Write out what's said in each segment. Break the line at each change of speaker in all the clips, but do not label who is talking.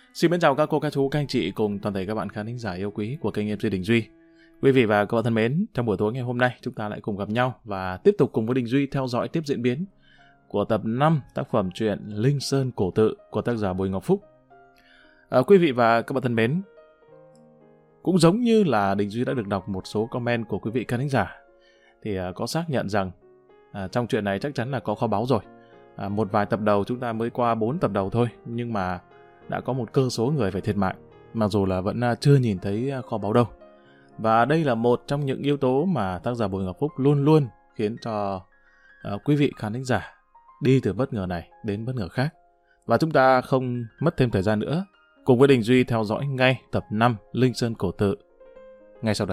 Xin mến chào các cô, các chú, các anh chị cùng toàn thể các bạn khán thính giả yêu quý của kênh MC Đình Duy. Quý vị và các bạn thân mến, trong buổi tối ngày hôm nay chúng ta lại cùng gặp nhau và tiếp tục cùng với Đình Duy theo dõi tiếp diễn biến của tập 5 tác phẩm truyện Linh Sơn Cổ Tự của tác giả Bùi Ngọc Phúc. Quý vị và các bạn thân mến, cũng giống như là Đình Duy đã được đọc một số comment của quý vị khán thính giả, thì có xác nhận rằng trong chuyện này chắc chắn là có kho báu rồi. Một vài tập đầu chúng ta mới qua 4 tập đầu thôi, nhưng mà đã có một cơ số người phải thiệt mạng, mặc dù là vẫn chưa nhìn thấy kho báu đâu. Và đây là một trong những yếu tố mà tác giả Bùi Ngọc Phúc luôn luôn khiến cho quý vị khán thính giả đi từ bất ngờ này đến bất ngờ khác. Và chúng ta không mất thêm thời gian nữa, cùng với Đình Duy theo dõi ngay tập 5 Linh Sơn Cổ Tự ngay sau đây.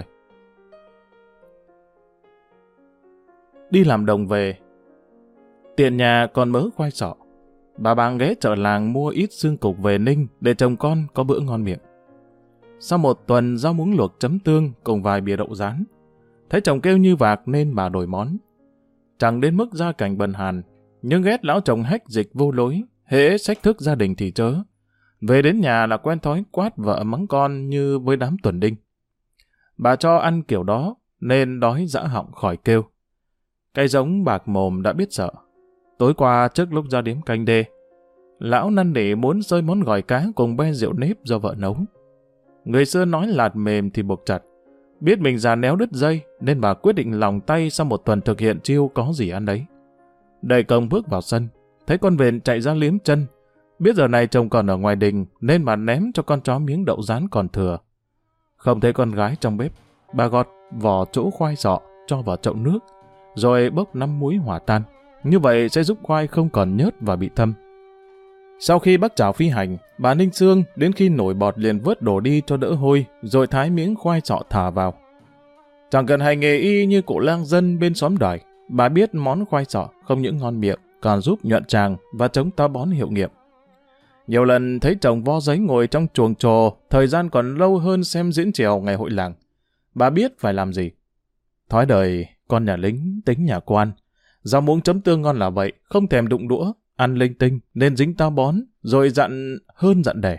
Đi làm đồng về, tiện nhà còn mớ khoai sọ, bà bàng ghé chợ làng mua ít xương cục về ninh để chồng con có bữa ngon miệng. Sau một tuần rau muống luộc chấm tương cùng vài bìa đậu rán, thấy chồng kêu như vạc nên bà đổi món. Chẳng đến mức gia cảnh bần hàn, nhưng ghét lão chồng hách dịch vô lối, hễ xách thức gia đình thì chớ. Về đến nhà là quen thói quát vợ mắng con như với đám tuần đinh. Bà cho ăn kiểu đó nên đói dã họng khỏi kêu. Cái giống bạc mồm đã biết sợ. Tối qua trước lúc ra điếm canh đê, lão năn nỉ muốn xơi món gỏi cá cùng be rượu nếp do vợ nấu. Người xưa nói lạt mềm thì buộc chặt. Biết mình già néo đứt dây nên bà quyết định lòng tay sau một tuần thực hiện chiêu có gì ăn đấy. Đẩy cổng bước vào sân, thấy con vện chạy ra liếm chân. Biết giờ này chồng còn ở ngoài đình nên bà ném cho con chó miếng đậu rán còn thừa. Không thấy con gái trong bếp, bà gọt vỏ chỗ khoai sọ cho vào chậu nước, rồi bốc 5 muối hỏa tan. Như vậy sẽ giúp khoai không còn nhớt và bị thâm. Sau khi bắc chảo phi hành, bà ninh xương đến khi nổi bọt liền vớt đổ đi cho đỡ hôi, rồi thái miếng khoai sọ thả vào. Chẳng cần hành nghề y như cụ lang dân bên xóm đòi, bà biết món khoai sọ không những ngon miệng, còn giúp nhuận tràng và chống táo bón hiệu nghiệm. Nhiều lần thấy chồng vo giấy ngồi trong chuồng trò, thời gian còn lâu hơn xem diễn chèo ngày hội làng. Bà biết phải làm gì. Thói đời, con nhà lính, tính nhà quan. Rau muống chấm tương ngon là vậy, không thèm đụng đũa, ăn linh tinh nên dính táo bón, rồi dặn hơn dặn đẻ.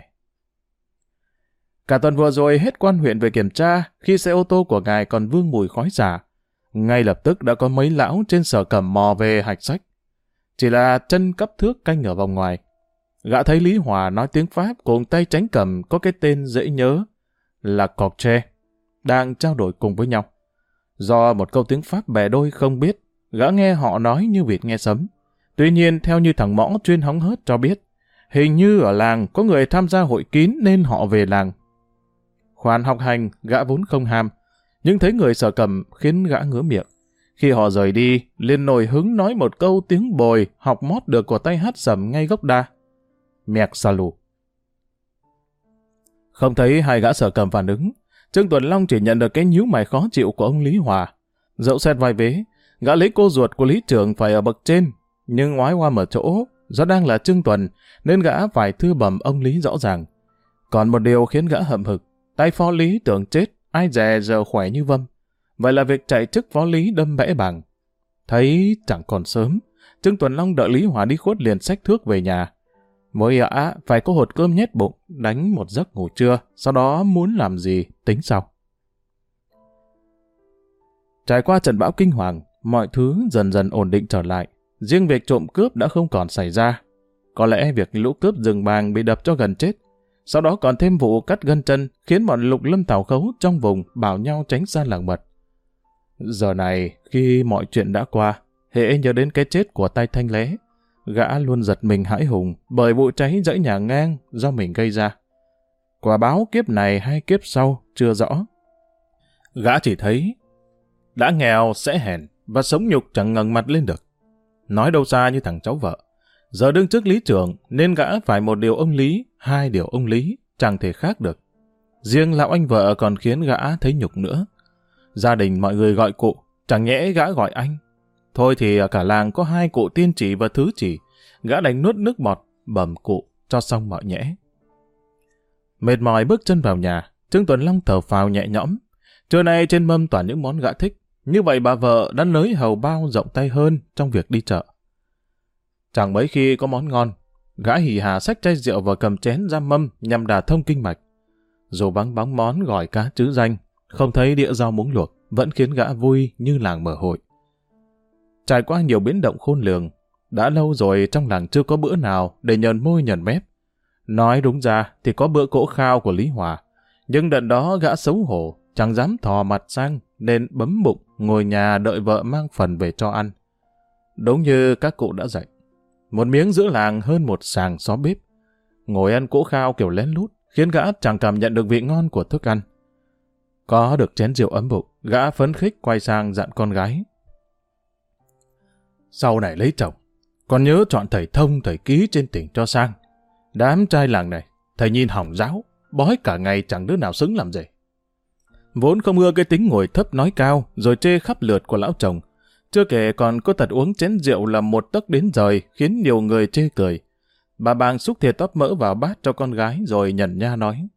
Cả tuần vừa rồi hết quan huyện về kiểm tra, khi xe ô tô của ngài còn vương mùi khói xả. Ngay lập tức đã có mấy lão trên sở cẩm mò về hạch sách. Chỉ là chân cấp thước canh ở vòng ngoài. Gã thấy Lý Hòa nói tiếng Pháp cùng tay tránh cầm có cái tên dễ nhớ là Cọp Tre, đang trao đổi cùng với nhau. Do một câu tiếng Pháp bè đôi không biết, gã nghe họ nói như vịt nghe sấm. Tuy nhiên, theo như thằng Mõ chuyên hóng hớt cho biết, hình như ở làng có người tham gia hội kín nên họ về làng. Khoản học hành, gã vốn không ham, nhưng thấy người sở cẩm khiến gã ngứa miệng. Khi họ rời đi, liền nổi hứng nói một câu tiếng bồi học mót được của tay hát sầm ngay gốc đa. Mẹc xà lù. Không thấy hai gã sở cẩm phản ứng, Trương Tuần Long chỉ nhận được cái nhíu mày khó chịu của ông Lý Hòa. Dẫu xét vai vế, gã lấy cô ruột của Lý Trưởng phải ở bậc trên, nhưng ngoái qua mở chỗ, do đang là Trương Tuần, nên gã phải thư bẩm ông Lý rõ ràng. Còn một điều khiến gã hậm hực, tay phó Lý tưởng chết, ai dè giờ khỏe như vâm. Vậy là việc chạy chức phó Lý đâm bẽ bàng. Thấy chẳng còn sớm, Trương Tuần Long đợi Lý Hòa đi khuất liền xách thước về nhà. Mỗi ả phải có hột cơm nhét bụng, đánh một giấc ngủ trưa, sau đó muốn làm gì tính sau. Trải qua trận bão kinh hoàng, mọi thứ dần dần ổn định trở lại. Riêng việc trộm cướp đã không còn xảy ra. Có lẽ việc lũ cướp rừng bàng bị đập cho gần chết. Sau đó còn thêm vụ cắt gân chân khiến bọn Lục Lâm Tào Khấu trong vùng bảo nhau tránh xa làng mật. Giờ này, khi mọi chuyện đã qua, hễ nhớ đến cái chết của tay Thanh Lé, gã luôn giật mình hãi hùng bởi vụ cháy dãy nhà ngang do mình gây ra. Quả báo kiếp này hay kiếp sau chưa rõ. Gã chỉ thấy đã nghèo sẽ hèn và sống nhục chẳng ngẩng mặt lên được. Nói đâu xa như thằng cháu vợ. Giờ đương chức Lý Trưởng nên gã phải một điều ông Lý, hai điều ông Lý, chẳng thể khác được. Riêng lão anh vợ còn khiến gã thấy nhục nữa. Gia đình mọi người gọi cụ, chẳng nhẽ gã gọi anh. Thôi thì cả làng có hai cụ tiên chỉ và thứ chỉ, gã đành nuốt nước bọt, bẩm cụ cho xong mọi nhẽ. Mệt mỏi bước chân vào nhà, Trương Tuần Long thở phào nhẹ nhõm. Trưa nay trên mâm toàn những món gã thích, như vậy bà vợ đã nới hầu bao rộng tay hơn trong việc đi chợ. Chẳng mấy khi có món ngon, gã hì hà xách chai rượu và cầm chén ra mâm nhằm đả thông kinh mạch. Dù vắng bóng món gỏi cá trứ danh, không thấy đĩa rau muống luộc, vẫn khiến gã vui như làng mở hội. Trải qua nhiều biến động khôn lường, đã lâu rồi trong làng chưa có bữa nào để nhờn môi nhờn mép. Nói đúng ra thì có bữa cỗ khao của Lý Hòa, nhưng đợt đó gã xấu hổ, chẳng dám thò mặt sang nên bấm bụng ngồi nhà đợi vợ mang phần về cho ăn. Đúng như các cụ đã dạy, một miếng giữa làng hơn một sàng xó bếp. Ngồi ăn cỗ khao kiểu lén lút khiến gã chẳng cảm nhận được vị ngon của thức ăn. Có được chén rượu ấm bụng, gã phấn khích quay sang dặn con gái: sau này lấy chồng, con nhớ chọn thầy thông thầy ký trên tỉnh cho sang. Đám trai làng này, thầy nhìn hỏng giáo, bói cả ngày chẳng đứa nào xứng làm gì. Vốn không ưa cái tính ngồi thấp nói cao rồi chê khắp lượt của lão chồng. Chưa kể còn có tật uống chén rượu là một tấc đến rời khiến nhiều người chê cười. Bà bàng xúc thìa tóp mỡ vào bát cho con gái rồi nhẩn nha nói: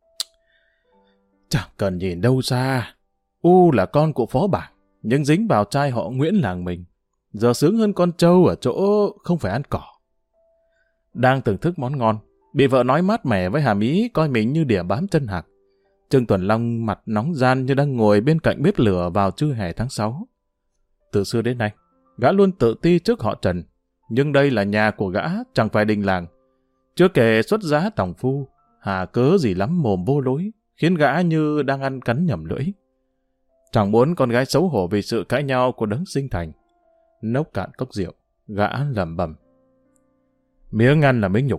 chẳng cần nhìn đâu xa, là con của phó bảng, nhưng dính vào trai họ Nguyễn làng mình. Giờ sướng hơn con trâu ở chỗ không phải ăn cỏ. Đang thưởng thức món ngon, bị vợ nói mát mẻ với hàm ý coi mình như đỉa bám chân hạc. Trương Tuần Long mặt nóng gian như đang ngồi bên cạnh bếp lửa vào trưa hè tháng 6. Từ xưa đến nay, gã luôn tự ti trước họ Trần, nhưng đây là nhà của gã, chẳng phải đình làng. Chưa kể xuất giá tòng phu, hà cớ gì lắm mồm vô lối, khiến gã như đang ăn cắn nhầm lưỡi. Chẳng muốn con gái xấu hổ vì sự cãi nhau của đấng sinh thành. Nốc cạn cốc rượu, gã lẩm bẩm: miếng ăn là miếng nhục.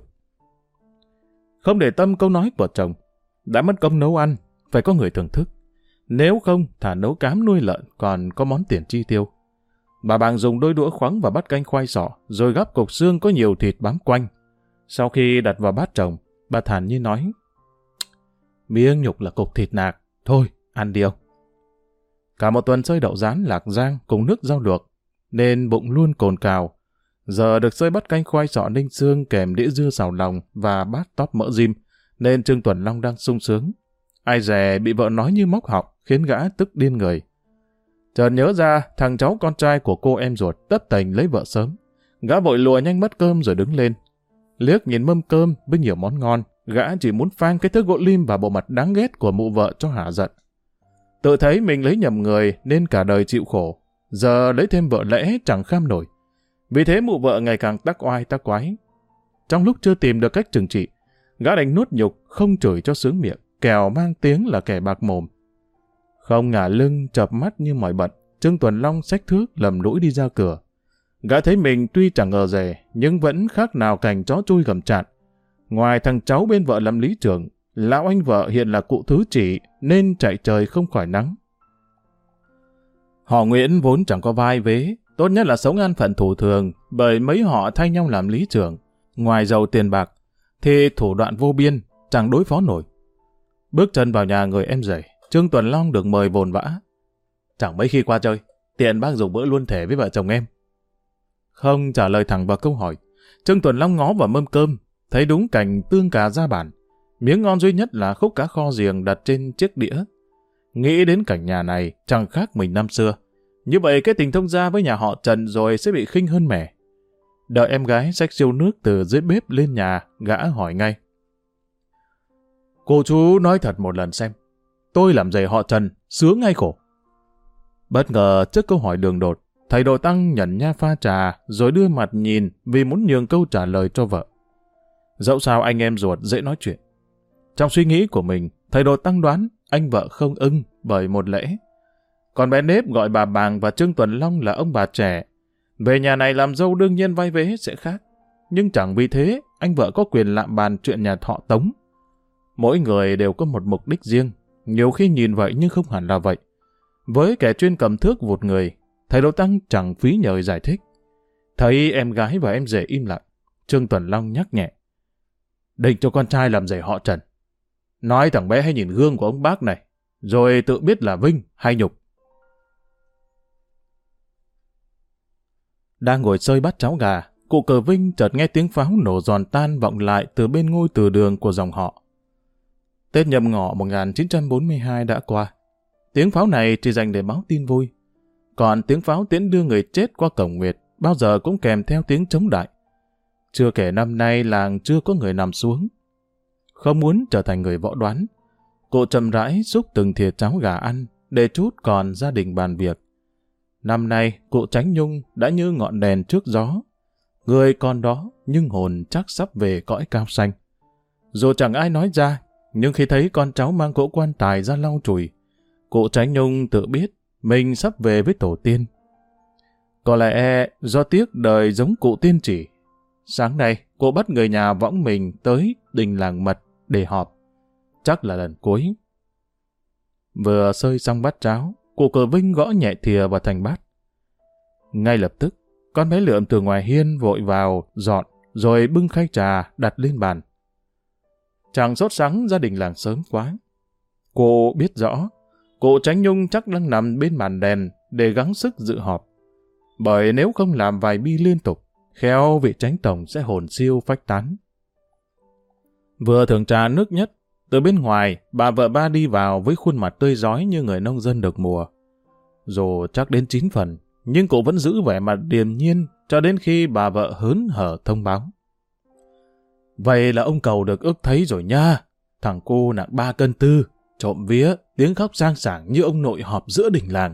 Không để tâm câu nói của chồng, đã mất công nấu ăn, phải có người thưởng thức. Nếu không, thả nấu cám nuôi lợn còn có món tiền chi tiêu. Bà bàng dùng đôi đũa khoắng vào bát canh khoai sọ, rồi gắp cục xương có nhiều thịt bám quanh. Sau khi đặt vào bát chồng, bà thản nhiên nói: miếng nhục là cục thịt nạc, thôi, ăn đi ông. Cả một tuần xơi đậu rán lạc rang cùng nước rau luộc, nên bụng luôn cồn cào. Giờ được xơi bát canh khoai sọ ninh xương kèm đĩa dưa xào lòng và bát tóp mỡ rim, nên Trương Tuần Long đang sung sướng. Ai dè bị vợ nói như móc họng, khiến gã tức điên người. Chợt nhớ ra thằng cháu con trai của cô em ruột tất tành lấy vợ sớm. Gã vội lùa nhanh bát cơm rồi đứng lên. Liếc nhìn mâm cơm với nhiều món ngon, gã chỉ muốn phang cái thước gỗ lim vào bộ mặt đáng ghét của mụ vợ cho hả giận. Tự thấy mình lấy nhầm người nên cả đời chịu khổ, giờ lấy thêm vợ lẽ chẳng kham nổi. Vì thế mụ vợ ngày càng tắc oai tắc quái. Trong lúc chưa tìm được cách trừng trị, gã đành nuốt nhục không chửi cho sướng miệng, kẻo mang tiếng là kẻ bạc mồm. Không ngả lưng chợp mắt như mỏi bận, Trương Tuần Long xách thước lầm lũi đi ra cửa. Gã thấy mình tuy chẳng ngờ dè, nhưng vẫn khác nào cảnh chó chui gầm chạn. Ngoài thằng cháu bên vợ làm lý trưởng, lão anh vợ hiện là cụ thứ chỉ nên chạy trời không khỏi nắng. Họ Nguyễn vốn chẳng có vai vế, tốt nhất là sống an phận thủ thường, bởi mấy họ thay nhau làm lý trưởng. Ngoài giàu tiền bạc, thì thủ đoạn vô biên, chẳng đối phó nổi. Bước chân vào nhà người em rể, Trương Tuần Long được mời vồn vã. Chẳng mấy khi qua chơi, tiện bác dùng bữa luôn thể với vợ chồng em. Không trả lời thẳng vào câu hỏi, Trương Tuần Long ngó vào mâm cơm, thấy đúng cảnh tương cà ra bản. Miếng ngon duy nhất là khúc cá kho riềng đặt trên chiếc đĩa. Nghĩ đến cảnh nhà này chẳng khác mình năm xưa. Như vậy cái tình thông gia với nhà họ Trần rồi sẽ bị khinh hơn mẻ. Đợi em gái xách siêu nước từ dưới bếp lên nhà, gã hỏi ngay: cô chú nói thật một lần xem, tôi làm rể họ Trần, sướng hay khổ? Bất ngờ trước câu hỏi đường đột, thầy Đồ Tăng nhẩn nha pha trà rồi đưa mặt nhìn vì muốn nhường câu trả lời cho vợ. Dẫu sao anh em ruột dễ nói chuyện. Trong suy nghĩ của mình, thầy Đồ Tăng đoán anh vợ không ưng bởi một lễ. Còn bé Nếp gọi bà Bàng và Trương Tuần Long là ông bà trẻ. Về nhà này làm dâu đương nhiên vai vế sẽ khác. Nhưng chẳng vì thế, anh vợ có quyền lạm bàn chuyện nhà họ Tống. Mỗi người đều có một mục đích riêng, nhiều khi nhìn vậy nhưng không hẳn là vậy. Với kẻ chuyên cầm thước vụt người, thầy Đồ Tăng chẳng phí nhờ giải thích. Thấy em gái và em rể im lặng, Trương Tuần Long nhắc nhẹ: định cho con trai làm rể họ Trần. Nói thằng bé hãy nhìn gương của ông bác này, rồi tự biết là vinh hay nhục. Đang ngồi xơi bát cháo gà, cụ Cờ Vinh chợt nghe tiếng pháo nổ giòn tan vọng lại từ bên ngôi từ đường của dòng họ. Tết Nhâm Ngọ 1942 đã qua. Tiếng pháo này chỉ dành để báo tin vui. Còn tiếng pháo tiễn đưa người chết qua cổng nguyệt bao giờ cũng kèm theo tiếng chống đại. Chưa kể năm nay làng chưa có người nằm xuống. Không muốn trở thành người võ đoán, cụ chậm rãi xúc từng thìa cháo gà ăn, để trút còn gia đình bàn việc. Năm nay, cụ Chánh Nhung đã như ngọn đèn trước gió. Người còn đó, nhưng hồn chắc sắp về cõi cao xanh. Dù chẳng ai nói ra, nhưng khi thấy con cháu mang cỗ quan tài ra lau chùi, cụ Chánh Nhung tự biết mình sắp về với tổ tiên. Có lẽ do tiếc đời giống cụ tiên chỉ, sáng nay cụ bắt người nhà võng mình tới đình làng mật để họp. Chắc là lần cuối. Vừa xơi xong bát cháo, cụ Cờ Vinh gõ nhẹ thìa vào thành bát. Ngay lập tức, con bé Lượm từ ngoài hiên vội vào, dọn, rồi bưng khay trà đặt lên bàn. Chàng sốt sắng gia đình làng sớm quá. Cô biết rõ, cụ Chánh Nhung chắc đang nằm bên màn đèn để gắng sức dự họp. Bởi nếu không làm vài bi liên tục, khéo vị Chánh Tổng sẽ hồn siêu phách tán. Vừa thưởng trà nước nhất, từ bên ngoài, bà vợ ba đi vào với khuôn mặt tươi rói như người nông dân được mùa. Dù chắc đến 9 phần, nhưng cụ vẫn giữ vẻ mặt điềm nhiên cho đến khi bà vợ hớn hở thông báo. Vậy là ông Cầu được ước thấy rồi nha. Thằng cô nặng 3 cân tư, trộm vía, tiếng khóc sang sảng như ông nội họp giữa đình làng.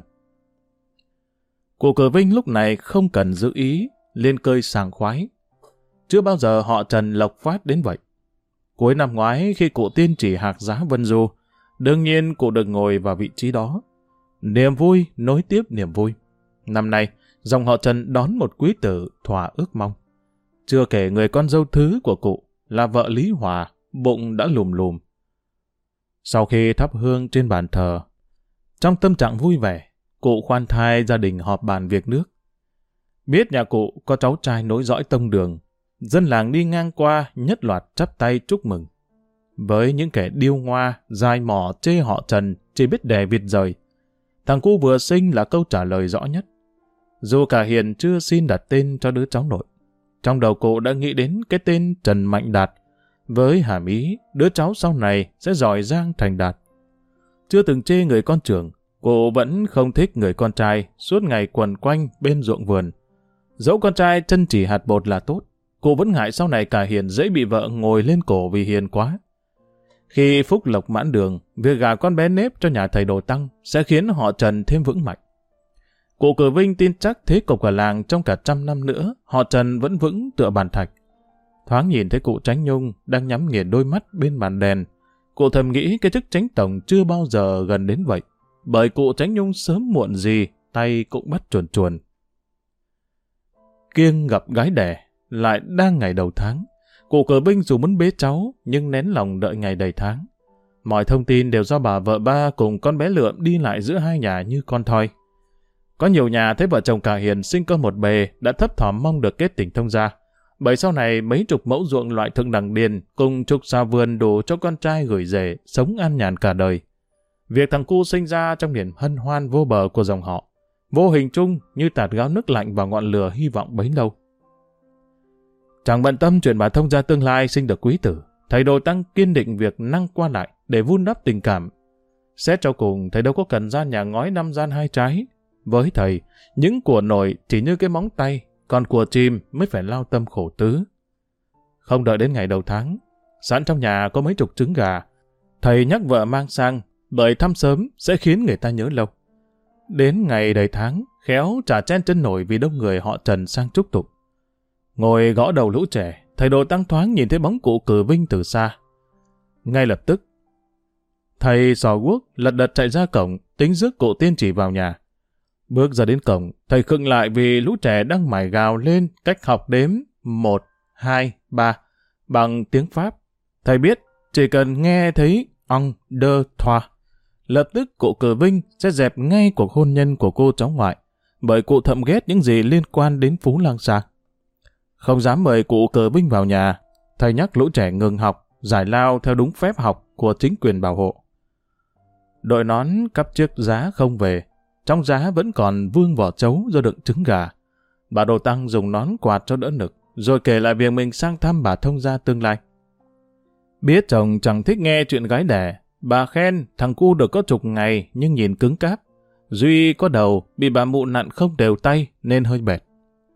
Cụ Cờ Vinh lúc này không cần giữ ý, lên cơi sảng khoái. Chưa bao giờ họ Trần lộc phát đến vậy. Cuối năm ngoái khi cụ tiên chỉ hạc giá Vân Du, đương nhiên cụ được ngồi vào vị trí đó. Niềm vui nối tiếp niềm vui. Năm nay, dòng họ Trần đón một quý tử thỏa ước mong. Chưa kể người con dâu thứ của cụ là vợ Lý Hòa, bụng đã lùm lùm. Sau khi thắp hương trên bàn thờ, trong tâm trạng vui vẻ, cụ khoan thai gia đình họp bàn việc nước. Biết nhà cụ có cháu trai nối dõi tông đường, dân làng đi ngang qua nhất loạt chắp tay chúc mừng. Với những kẻ điêu ngoa, dai mỏ chê họ Trần chỉ biết đè vịt rời, thằng cu vừa sinh là câu trả lời rõ nhất. Dù cả Hiền chưa xin đặt tên cho đứa cháu nội, trong đầu cụ đã nghĩ đến cái tên Trần Mạnh Đạt, với hàm ý đứa cháu sau này sẽ giỏi giang thành đạt. Chưa từng chê người con trưởng, cụ vẫn không thích người con trai suốt ngày quần quanh bên ruộng vườn. Dẫu con trai chân chỉ hạt bột là tốt, cụ vẫn ngại sau này cả Hiền dễ bị vợ ngồi lên cổ vì hiền quá. Khi phúc lộc mãn đường, việc gả con bé Nếp cho nhà thầy Đồ Tăng sẽ khiến họ Trần thêm vững mạnh. Cụ Cờ Vinh tin chắc thế cục cả làng trong cả 100 năm nữa, họ Trần vẫn vững tựa bàn thạch. Thoáng nhìn thấy cụ Chánh Nhung đang nhắm nghiền đôi mắt bên bàn đèn, cụ thầm nghĩ cái chức Chánh Tổng chưa bao giờ gần đến vậy, bởi cụ Chánh Nhung sớm muộn gì tay cũng bắt chuồn chuồn. Kiêng gặp gái đẻ, lại đang ngày đầu tháng. Cụ Cờ Vinh dù muốn bế cháu, nhưng nén lòng đợi ngày đầy tháng. Mọi thông tin đều do bà vợ ba cùng con bé Lượm đi lại giữa hai nhà như con thoi. Có nhiều nhà thấy vợ chồng cả Hiền sinh con một bề đã thấp thỏm mong được kết tình thông gia. Bởi sau này mấy chục mẫu ruộng loại thượng đẳng điền cùng chục xào vườn đủ cho con trai gửi rể sống an nhàn cả đời. Việc thằng cu sinh ra trong niềm hân hoan vô bờ của dòng họ, vô hình chung như tạt gáo nước lạnh vào ngọn lửa hy vọng bấy lâu. Chẳng bận tâm chuyện bà thông gia tương lai sinh được quý tử, thầy Đồ Tăng kiên định việc năng qua lại để vun đắp tình cảm. Xét cho cùng, thầy đâu có cần gian nhà ngói 5 gian 2 trái. Với thầy, những của nổi chỉ như cái móng tay, còn của chim mới phải lao tâm khổ tứ. Không đợi đến ngày đầu tháng, sẵn trong nhà có mấy chục trứng gà, thầy nhắc vợ mang sang, bởi thăm sớm sẽ khiến người ta nhớ lâu. Đến ngày đầy tháng, khéo chả chen chân nổi vì đông người họ Trần sang chúc tụng. Ngồi gõ đầu lũ trẻ, thầy Đồ Tăng thoáng nhìn thấy bóng cụ Cờ Vinh từ xa. Ngay lập tức, thầy xò guốc lật đật chạy ra cổng, tính rước cụ tiên chỉ vào nhà. Bước ra đến cổng, thầy khựng lại vì lũ trẻ đang mải gào lên cách học đếm 1, 2, 3 bằng tiếng Pháp. Thầy biết chỉ cần nghe thấy on, deux, trois, lập tức cụ Cờ Vinh sẽ dẹp ngay cuộc hôn nhân của cô cháu ngoại, bởi cụ thậm ghét những gì liên quan đến Phú Lang Sa. Không dám mời cụ Cờ Vinh vào nhà, thầy nhắc lũ trẻ ngừng học, giải lao theo đúng phép học của chính quyền bảo hộ. Đội nón cắp chiếc giá không về, trong giá vẫn còn vương vỏ trấu do đựng trứng gà. Bà Đồ Tăng dùng nón quạt cho đỡ nực, rồi kể lại việc mình sang thăm bà thông gia tương lai. Biết chồng chẳng thích nghe chuyện gái đẻ, bà khen thằng cu được có chục ngày nhưng nhìn cứng cáp. Duy có đầu bị bà mụ nặn không đều tay nên hơi bệt.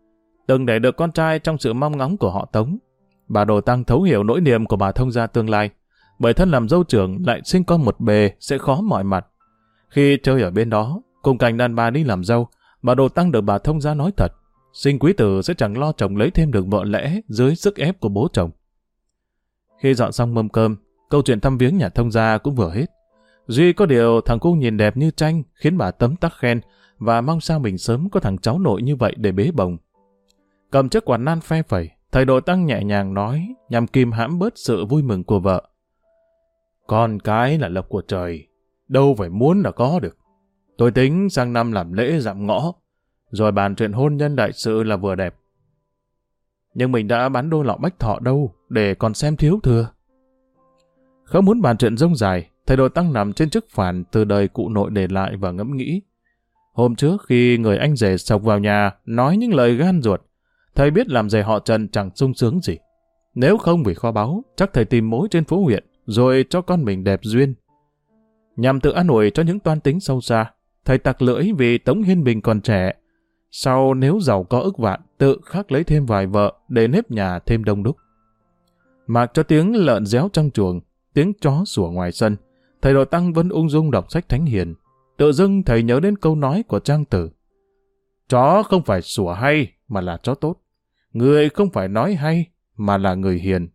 từng để được con trai trong sự mong ngóng của họ Tống. Bà Đồ Tăng thấu hiểu nỗi niềm của bà thông gia tương lai, bởi thân làm dâu trưởng lại sinh con một bề sẽ khó mọi mặt. Khi chơi ở bên đó, cùng cảnh đàn bà đi làm dâu, bà Đồ Tăng được bà thông gia nói thật, sinh quý tử sẽ chẳng lo chồng lấy thêm được vợ lẽ dưới sức ép của bố chồng. Khi dọn xong mâm cơm, câu chuyện thăm viếng nhà thông gia cũng vừa hết. Duy có điều thằng cu nhìn đẹp như tranh khiến bà tấm tắc khen và mong sao mình sớm có thằng cháu nội như vậy để bế bồng. Cầm chiếc quạt nan phe phẩy, thầy Đồ Tăng nhẹ nhàng nói nhằm kìm hãm bớt sự vui mừng của vợ. Con cái là lộc của trời, đâu phải muốn là có được. Tôi tính sang năm làm lễ dạm ngõ, rồi bàn chuyện hôn nhân đại sự là vừa đẹp. Nhưng mình đã bán đô lọ bách thọ đâu, để còn xem thiếu thừa. Không muốn bàn chuyện rông dài, thầy Đồ Tăng nằm trên chiếc phản từ đời cụ nội để lại và ngẫm nghĩ. Hôm trước khi người anh rể sộc vào nhà nói những lời gan ruột, thầy biết làm rể họ Trần chẳng sung sướng gì. Nếu không vì kho báu, chắc thầy tìm mối trên phố huyện, rồi cho con mình đẹp duyên. Nhằm tự an ủi cho những toan tính sâu xa, thầy tặc lưỡi vì Tống Hiên Bình còn trẻ. Sau nếu giàu có ức vạn, tự khắc lấy thêm vài vợ để nếp nhà thêm đông đúc. Mặc cho tiếng lợn réo trong chuồng, tiếng chó sủa ngoài sân, thầy Đồ Tăng vẫn ung dung đọc sách thánh hiền. Tự dưng thầy nhớ đến câu nói của Trang Tử. Chó không phải sủa hay mà là chó tốt. Người không phải nói hay mà là người hiền.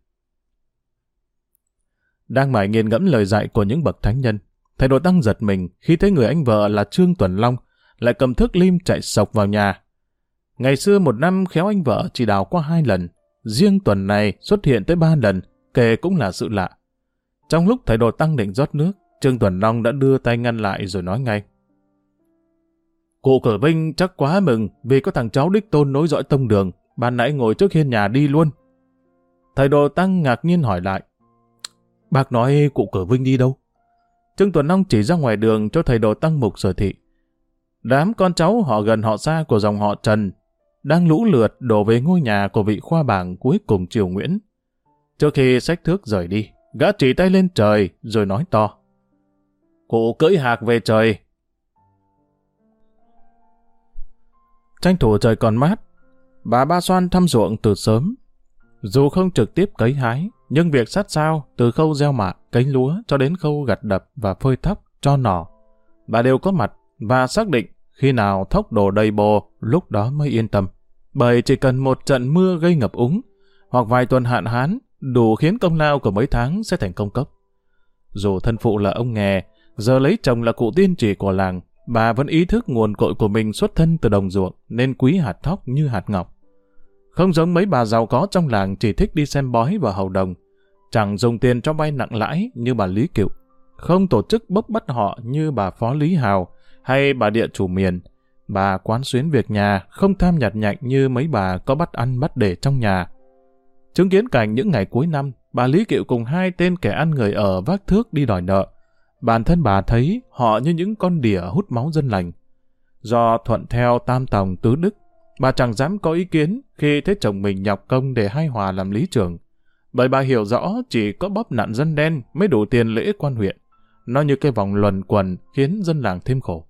Đang mải nghiền ngẫm lời dạy của những bậc thánh nhân, thầy Đồ Tăng giật mình khi thấy người anh vợ là Trương Tuần Long lại cầm thước lim chạy sộc vào nhà. Ngày xưa một năm khéo anh vợ chỉ đào qua 2 lần, riêng tuần này xuất hiện tới 3 lần, kể cũng là sự lạ. Trong lúc thầy Đồ Tăng định rót nước, Trương Tuần Long đã đưa tay ngăn lại rồi nói ngay. Cụ Cử Vinh chắc quá mừng vì có thằng cháu đích tôn nối dõi tông đường, ban nãy ngồi trước hiên nhà đi luôn. Thầy Đồ Tăng ngạc nhiên hỏi lại. Bác nói cụ Cử Vinh đi đâu? Trương Tuần Long chỉ ra ngoài đường cho thầy Đồ Tăng mục sở thị. Đám con cháu họ gần họ xa của dòng họ Trần đang lũ lượt đổ về ngôi nhà của vị khoa bảng cuối cùng triều Nguyễn. Trước khi xách thước rời đi, gã chỉ tay lên trời rồi nói to. Cụ cưỡi hạc về trời. Tranh thủ trời còn mát, bà Ba Xoan thăm ruộng từ sớm. Dù không trực tiếp cấy hái, nhưng việc sát sao từ khâu gieo mạ, cấy lúa cho đến khâu gặt đập và phơi thóc, cho nỏ, bà đều có mặt và xác định khi nào thóc đổ đầy bồ lúc đó mới yên tâm. Bởi chỉ cần một trận mưa gây ngập úng hoặc vài tuần hạn hán đủ khiến công lao của mấy tháng sẽ thành công cốc. Dù thân phụ là ông nghè, giờ lấy chồng là cụ tiên chỉ của làng, bà vẫn ý thức nguồn cội của mình xuất thân từ đồng ruộng nên quý hạt thóc như hạt ngọc. Không giống mấy bà giàu có trong làng chỉ thích đi xem bói và hầu đồng, chẳng dùng tiền cho vay nặng lãi như bà Lý Cựu, không tổ chức bốc bắt họ như bà Phó Lý Hào hay bà địa chủ miền. Bà quán xuyến việc nhà, không tham nhặt nhạnh như mấy bà có bắt ăn bắt để trong nhà. Chứng kiến cảnh những ngày cuối năm, bà Lý Cựu cùng 2 tên kẻ ăn người ở vác thước đi đòi nợ. Bản thân bà thấy họ như những con đỉa hút máu dân lành. Do thuận theo tam tòng tứ đức, bà chẳng dám có ý kiến khi thấy chồng mình nhọc công để hai hòa làm lý trưởng. Bởi bà hiểu rõ chỉ có bóp nạn dân đen mới đủ tiền lễ quan huyện. Nó như cái vòng luẩn quẩn khiến dân làng thêm khổ.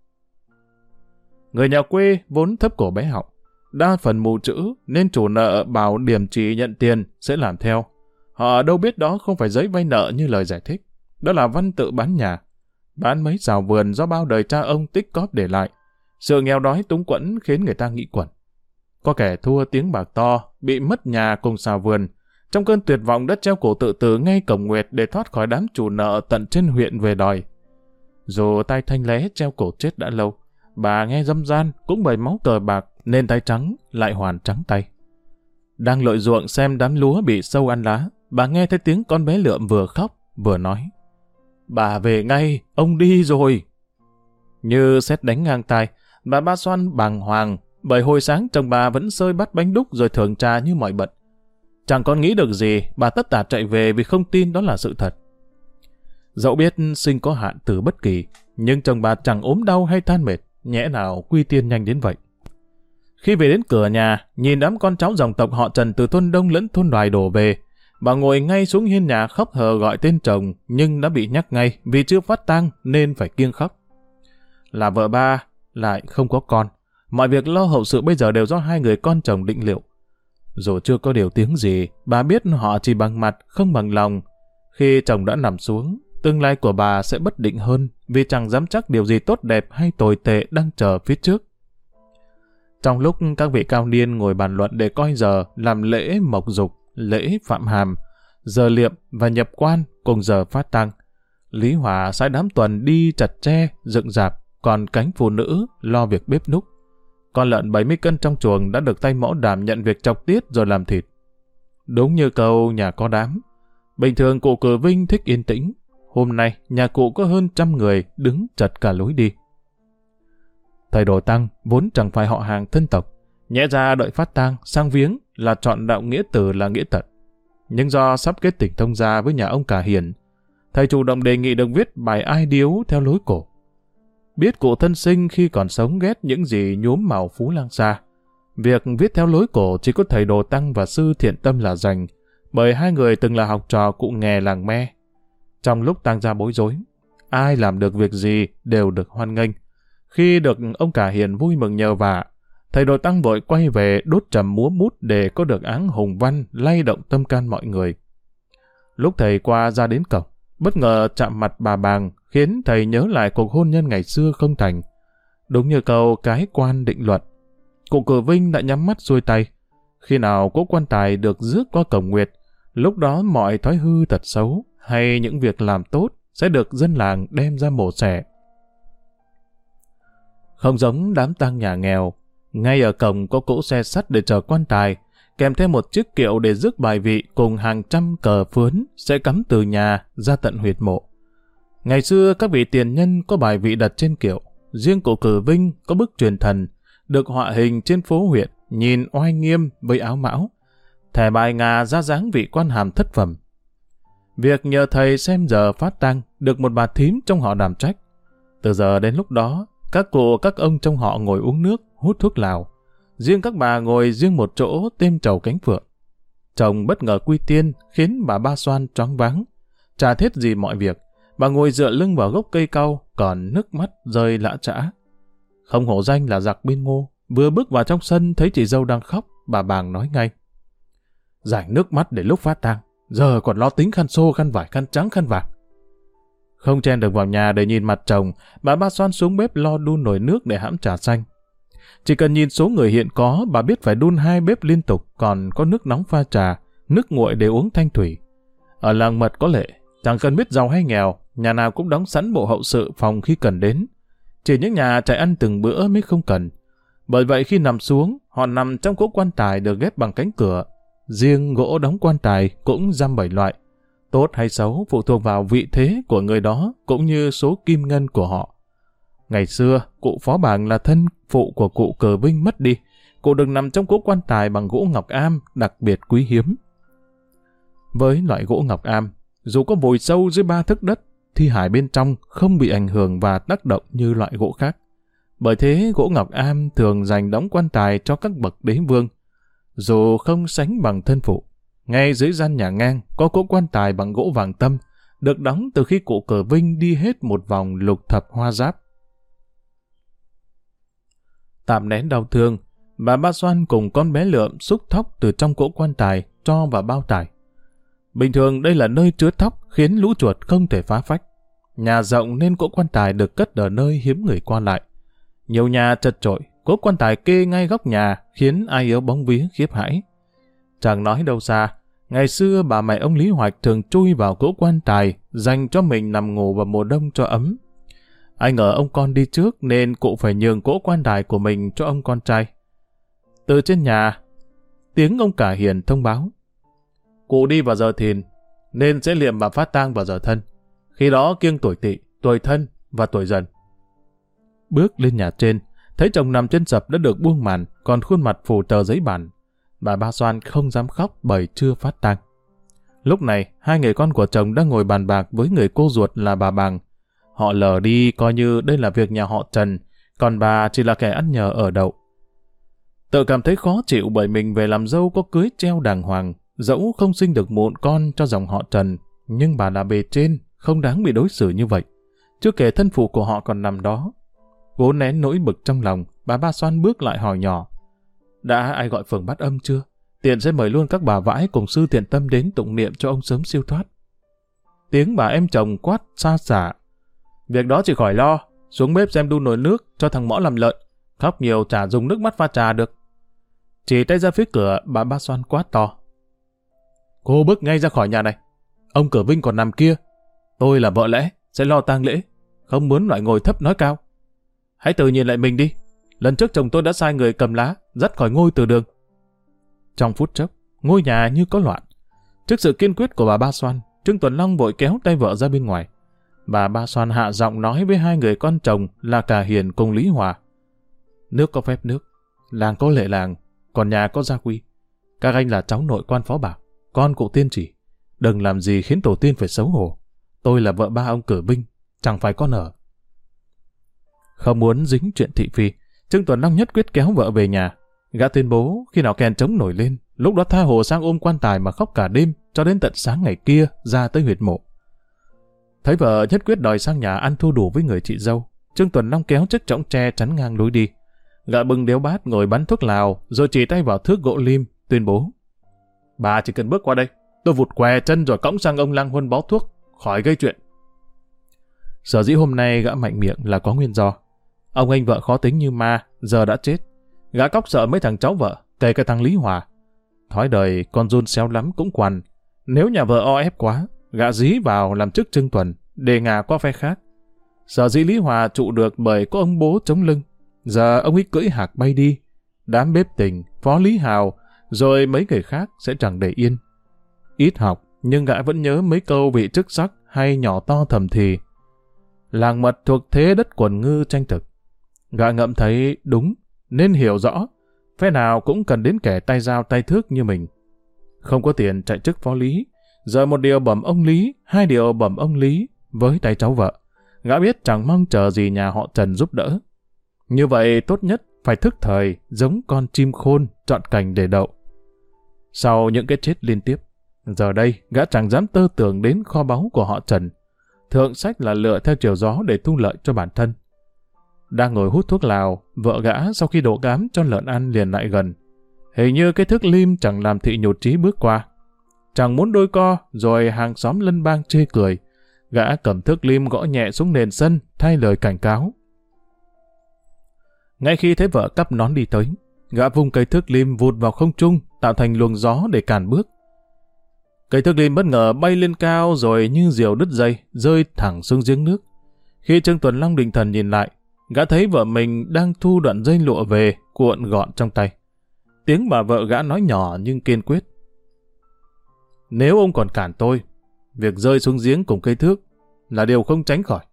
Người nhà quê vốn thấp cổ bé họng, đa phần mù chữ nên chủ nợ bảo điểm chỉ nhận tiền sẽ làm theo. Họ đâu biết đó không phải giấy vay nợ như lời giải thích. Đó là văn tự bán nhà, bán mấy xào vườn do bao đời cha ông tích cóp để lại. Sự nghèo đói túng quẫn khiến người ta nghĩ quẩn. Có kẻ thua tiếng bạc to, bị mất nhà cùng xào vườn. Trong cơn tuyệt vọng đã treo cổ tự tử ngay cổng nguyệt để thoát khỏi đám chủ nợ tận trên huyện về đòi. Dù tay thanh lé treo cổ chết đã lâu, bà nghe dâm gian cũng bởi máu cờ bạc nên tay trắng lại hoàn trắng tay. Đang lội ruộng xem đám lúa bị sâu ăn lá, bà nghe thấy tiếng con bé Lượm vừa khóc vừa nói. Bà về ngay, ông đi rồi. Như sét đánh ngang tai, bà Ba Xoan bàng hoàng, bởi hồi sáng chồng bà vẫn xơi bát bánh đúc rồi thưởng trà như mọi bận. Chẳng còn nghĩ được gì, bà tất tả chạy về vì không tin đó là sự thật. Dẫu biết sinh có hạn từ bất kỳ, nhưng chồng bà chẳng ốm đau hay than mệt, nhẽ nào quy tiên nhanh đến vậy. Khi về đến cửa nhà, nhìn đám con cháu dòng tộc họ Trần từ thôn Đông lẫn thôn Đoài đổ về, bà ngồi ngay xuống hiên nhà khóc hờ gọi tên chồng, nhưng đã bị nhắc ngay vì chưa phát tang nên phải kiêng khóc. Là vợ ba, lại không có con. Mọi việc lo hậu sự bây giờ đều do 2 người con chồng định liệu. Dù chưa có điều tiếng gì, bà biết họ chỉ bằng mặt, không bằng lòng. Khi chồng đã nằm xuống, tương lai của bà sẽ bất định hơn vì chẳng dám chắc điều gì tốt đẹp hay tồi tệ đang chờ phía trước. Trong lúc các vị cao niên ngồi bàn luận để coi giờ làm lễ mộc dục, lễ phạm hàm, giờ liệm và nhập quan cùng giờ phát tang, Lý Hòa sai đám tuần đi chặt tre, dựng rạp, còn cánh phụ nữ lo việc bếp núc. Con lợn 70 cân trong chuồng đã được tay mõ đảm nhận việc chọc tiết rồi làm thịt. Đúng như câu nhà có đám. Bình thường cụ Cử Vinh thích yên tĩnh. Hôm nay nhà cụ có hơn 100 người đứng chật cả lối đi. Thầy Đồ Tăng vốn chẳng phải họ hàng thân tộc. Nhẽ ra đợi phát tang sang viếng là chọn đạo nghĩa tử là nghĩa tận. Nhưng do sắp kết tình thông gia với nhà ông Cả Hiền, thầy chủ động đề nghị được viết bài ai điếu theo lối cổ. Biết cụ thân sinh khi còn sống ghét những gì nhuốm màu Phú Lang Sa. Việc viết theo lối cổ chỉ có thầy Đồ Tăng và sư Thiện Tâm là dành, bởi hai người từng là học trò cụ nghè làng Me. Trong lúc tang gia bối rối, ai làm được việc gì đều được hoan nghênh. Khi được ông Cả Hiền vui mừng nhờ vả, thầy Đồ Tăng vội quay về đốt trầm múa bút để có được áng hùng văn lay động tâm can mọi người. Lúc thầy qua ra đến cổng, bất ngờ chạm mặt bà Bàng khiến thầy nhớ lại cuộc hôn nhân ngày xưa không thành. Đúng như câu cái quan định luận, cụ Cử Vinh đã nhắm mắt xuôi tay. Khi nào cỗ quan tài được rước qua cổng nguyệt, lúc đó mọi thói hư tật xấu hay những việc làm tốt sẽ được dân làng đem ra mổ xẻ. Không giống đám tang nhà nghèo, ngay ở cổng có cỗ xe sắt để chở quan tài, kèm theo một chiếc kiệu để rước bài vị cùng hàng trăm cờ phướn sẽ cắm từ nhà ra tận huyệt mộ. Ngày xưa các vị tiền nhân có bài vị đặt trên kiệu, riêng cụ Cử Vinh có bức truyền thần, được họa hình trên phố huyện, nhìn oai nghiêm với áo mão, thẻ bài ngà ra dáng vị quan hàm thất phẩm. Việc nhờ thầy xem giờ phát tang được một bà thím trong họ đảm trách. Từ giờ đến lúc đó, các cụ các ông trong họ ngồi uống nước, hút thuốc lào. Riêng các bà ngồi riêng một chỗ têm trầu cánh phượng. Chồng bất ngờ quy tiên khiến bà Ba Xoan choáng váng. Chả thiết gì mọi việc, bà ngồi dựa lưng vào gốc cây cau, còn nước mắt rơi lã chã. Không hổ danh là giặc bên Ngô, vừa bước vào trong sân thấy chị dâu đang khóc, bà Bàng nói ngay: "Rảnh nước mắt để lúc phát tang, giờ còn lo tính khăn xô, khăn vải, khăn trắng, khăn vàng." Không chen được vào nhà để nhìn mặt chồng, bà Ba Xoan xuống bếp lo đun nồi nước để hãm trà xanh. Chỉ cần nhìn số người hiện có, bà biết phải đun 2 bếp liên tục, còn có nước nóng pha trà, nước nguội để uống thanh thủy. Ở làng Mật có lệ, chẳng cần biết giàu hay nghèo, nhà nào cũng đóng sẵn bộ hậu sự phòng khi cần đến. Chỉ những nhà chạy ăn từng bữa mới không cần. Bởi vậy khi nằm xuống, họ nằm trong cỗ quan tài được ghép bằng cánh cửa. Riêng gỗ đóng quan tài cũng giam 7 loại. Tốt hay xấu phụ thuộc vào vị thế của người đó cũng như số kim ngân của họ. Ngày xưa, cụ Phó Bàng là thân phụ của cụ Cử Vinh mất đi. Cụ được nằm trong cỗ quan tài bằng gỗ ngọc am đặc biệt quý hiếm. Với loại gỗ ngọc am, dù có vùi sâu dưới 3 thước đất, thi hài bên trong không bị ảnh hưởng và tác động như loại gỗ khác. Bởi thế gỗ ngọc am thường dành đóng quan tài cho các bậc đế vương. Dù không sánh bằng thân phụ, ngay dưới gian nhà ngang có cỗ quan tài bằng gỗ vàng tâm, được đóng từ khi cụ Cử Vinh đi hết một vòng lục thập hoa giáp. Tạm nén đau thương, bà Ba Xoan cùng con bé Lượm xúc thóc từ trong cỗ quan tài cho vào bao tải. Bình thường đây là nơi chứa thóc khiến lũ chuột không thể phá phách. Nhà rộng nên cỗ quan tài được cất ở nơi hiếm người qua lại. Nhiều nhà chật chội, cỗ quan tài kê ngay góc nhà khiến ai yếu bóng vía khiếp hãi. Chẳng nói đâu xa, ngày xưa bà mẹ ông Lý Hoạch thường chui vào cỗ quan tài dành cho mình nằm ngủ vào mùa đông cho ấm. Ai ngờ ông con đi trước nên cụ phải nhường cỗ quan tài của mình cho ông con trai. Từ trên nhà, tiếng ông Cả Hiền thông báo: "Cụ đi vào giờ thìn nên sẽ liệm và phát tang vào giờ thân. Khi đó kiêng tuổi Tỵ, tuổi Thân và tuổi Dần." Bước lên nhà trên, thấy chồng nằm trên sập đã được buông màn, còn khuôn mặt phủ tờ giấy bản. Bà Ba Xoan không dám khóc bởi chưa phát tang. Lúc này, hai người con của chồng đang ngồi bàn bạc với người cô ruột là bà Bàng. Họ lờ đi coi như đây là việc nhà họ Trần, còn bà chỉ là kẻ ăn nhờ ở đậu. Tự cảm thấy khó chịu bởi mình về làm dâu có cưới treo đàng hoàng, dẫu không sinh được mụn con cho dòng họ Trần, nhưng bà là bề trên, không đáng bị đối xử như vậy. Chưa kể thân phụ của họ còn nằm đó. Cố nén nỗi bực trong lòng, bà Ba Xoan bước lại hỏi nhỏ: "Đã ai gọi phường bắt âm chưa? Tiện sẽ mời luôn các bà vãi cùng sư thiện tâm đến tụng niệm cho ông sớm siêu thoát. Tiếng bà em chồng quát xa xả. Việc đó chị khỏi lo, xuống bếp xem đun nồi nước cho thằng Mõ làm lợn. Khóc nhiều chả dùng nước mắt pha trà được. Chỉ tay ra phía cửa, bà Ba Xoan quát to. Cô bước ngay ra khỏi nhà này. Ông Cửa Vinh còn nằm kia. Tôi là vợ lẽ, sẽ lo tang lễ. Không muốn loại ngồi thấp nói cao. Hãy tự nhìn lại mình đi. Lần trước chồng tôi đã sai người cầm lá, dắt khỏi ngôi từ đường. Trong phút chốc, ngôi nhà như có loạn. Trước sự kiên quyết của bà Ba Xoan, Trương Tuần Long vội kéo tay vợ ra bên ngoài. Bà Ba Xoan hạ giọng nói với hai người con chồng là Cả Hiền cùng Lý Hòa. Nước có phép nước, làng có lệ làng, còn nhà có gia quy. Các anh là cháu nội quan phó bảo, con cụ tiên chỉ. Đừng làm gì khiến tổ tiên phải xấu hổ. Tôi là vợ ba ông Cửa Vinh, chẳng phải con ở. Không muốn dính chuyện thị phi, Trương Tuần Long nhất quyết kéo vợ về nhà. Gã tuyên bố khi nào kèn trống nổi lên, lúc đó tha hồ sang ôm quan tài mà khóc cả đêm cho đến tận sáng ngày kia ra tới huyệt mộ. Thấy vợ nhất quyết đòi sang nhà ăn thua đủ với người chị dâu, Trương Tuần Long kéo chiếc chõng tre chắn ngang lối đi. Gã bưng điếu bát ngồi bắn thuốc lào rồi chỉ tay vào thước gỗ lim tuyên bố: Bà chỉ cần bước qua đây, tôi vụt què chân rồi cõng sang ông Lang Huân bó thuốc, khỏi gây chuyện. Sở dĩ hôm nay gã mạnh miệng là có nguyên do. Ông anh vợ khó tính như ma, giờ đã chết. Gã cóc sợ mấy thằng cháu vợ, kể cả thằng Lý Hòa. Thói đời con run xéo lắm cũng quằn. Nếu nhà vợ o ép quá, gã dí vào làm chức Trương Tuần, để ngả qua phe khác. Sở dĩ Lý Hòa trụ được bởi có ông bố chống lưng. Giờ ông ấy cưỡi hạc bay đi. Đám bếp tình, phó Lý Hào, rồi mấy người khác sẽ chẳng để yên. Ít học, nhưng gã vẫn nhớ mấy câu vị chức sắc hay nhỏ to thầm thì. Làng mật thuộc thế đất quần ngư tranh thực. Gã ngậm thấy đúng, nên hiểu rõ, phe nào cũng cần đến kẻ tay dao tay thước như mình. Không có tiền chạy chức phó Lý, giờ một điều bẩm ông Lý, hai điều bẩm ông Lý với tay cháu vợ. Gã biết chẳng mong chờ gì nhà họ Trần giúp đỡ. Như vậy tốt nhất phải thức thời, giống con chim khôn chọn cành để đậu. Sau những cái chết liên tiếp, giờ đây gã chẳng dám tơ tưởng đến kho báu của họ Trần. Thượng sách là lựa theo chiều gió để thu lợi cho bản thân. Đang ngồi hút thuốc lào, vợ gã sau khi đổ cám cho lợn ăn liền lại gần. Hình như cái thước lim chẳng làm thị nhụt chí bước qua. Chẳng muốn đôi co, rồi hàng xóm lân bang chê cười. Gã cầm thước lim gõ nhẹ xuống nền sân, thay lời cảnh cáo. Ngay khi thấy vợ cắp nón đi tới, gã vung cây thước lim vụt vào không trung, tạo thành luồng gió để cản bước. Cây thước lim bất ngờ bay lên cao rồi như diều đứt dây, rơi thẳng xuống giếng nước. Khi Trương Tuần Long định thần nhìn lại, gã thấy vợ mình đang thu đoạn dây lụa về, cuộn gọn trong tay. Tiếng bà vợ gã nói nhỏ nhưng kiên quyết. Nếu ông còn cản tôi, việc rơi xuống giếng cùng cây thước là điều không tránh khỏi.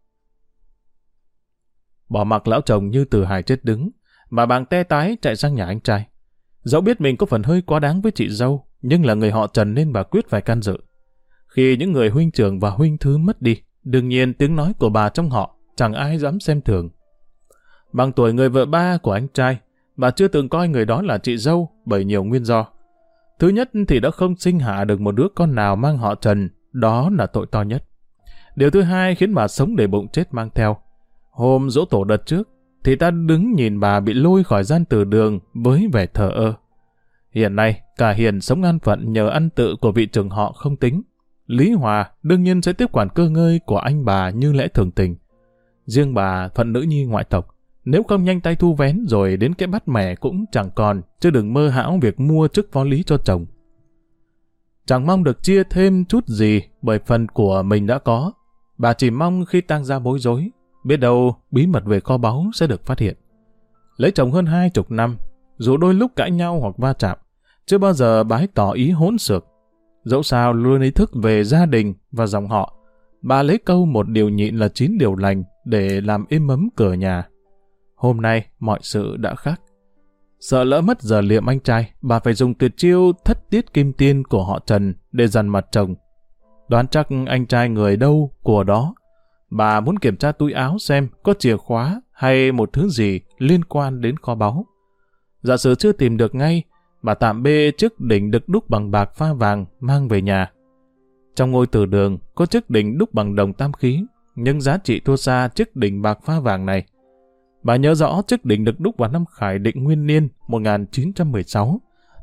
Bỏ mặc lão chồng như từ hài chết đứng, bà bàng te tái chạy sang nhà anh trai. Dẫu biết mình có phần hơi quá đáng với chị dâu, nhưng là người họ Trần nên bà quyết phải can dự. Khi những người huynh trưởng và huynh thứ mất đi, đương nhiên tiếng nói của bà trong họ chẳng ai dám xem thường. Bằng tuổi người vợ ba của anh trai, bà chưa từng coi người đó là chị dâu bởi nhiều nguyên do. Thứ nhất thì đã không sinh hạ được một đứa con nào mang họ Trần, đó là tội to nhất. Điều thứ hai khiến bà sống để bụng chết mang theo. Hôm giỗ tổ đợt trước, thì ta đứng nhìn bà bị lôi khỏi gian từ đường với vẻ thờ ơ. Hiện nay, Cả Hiền sống an phận nhờ ăn tự của vị trưởng họ không tính. Lý Hòa đương nhiên sẽ tiếp quản cơ ngơi của anh bà như lẽ thường tình. Riêng bà phận nữ nhi ngoại tộc, nếu không nhanh tay thu vén rồi đến cái bát mẻ cũng chẳng còn, chứ đừng mơ hão việc mua chức phó lý cho chồng. Chẳng mong được chia thêm chút gì bởi phần của mình đã có. Bà chỉ mong khi tang gia bối rối, biết đâu bí mật về kho báu sẽ được phát hiện. Lấy chồng hơn 20 năm, dù đôi lúc cãi nhau hoặc va chạm, chưa bao giờ bà ấy tỏ ý hỗn xược. Dẫu sao luôn ý thức về gia đình và dòng họ, bà lấy câu một điều nhịn là 9 điều lành để làm êm ấm cửa nhà. Hôm nay mọi sự đã khác. Sợ lỡ mất giờ liệm anh trai, bà phải dùng tuyệt chiêu thất tiết kim tiên của họ Trần để dằn mặt chồng. Đoán chắc anh trai người đâu của đó. Bà muốn kiểm tra túi áo xem có chìa khóa hay một thứ gì liên quan đến kho báu. Giả sử chưa tìm được ngay, bà tạm bê chiếc đỉnh được đúc bằng bạc pha vàng mang về nhà. Trong ngôi từ đường có chiếc đỉnh đúc bằng đồng tam khí, nhưng giá trị thua xa chiếc đỉnh bạc pha vàng này. Bà nhớ rõ chiếc đỉnh được đúc vào năm Khải Định Nguyên Niên 1916,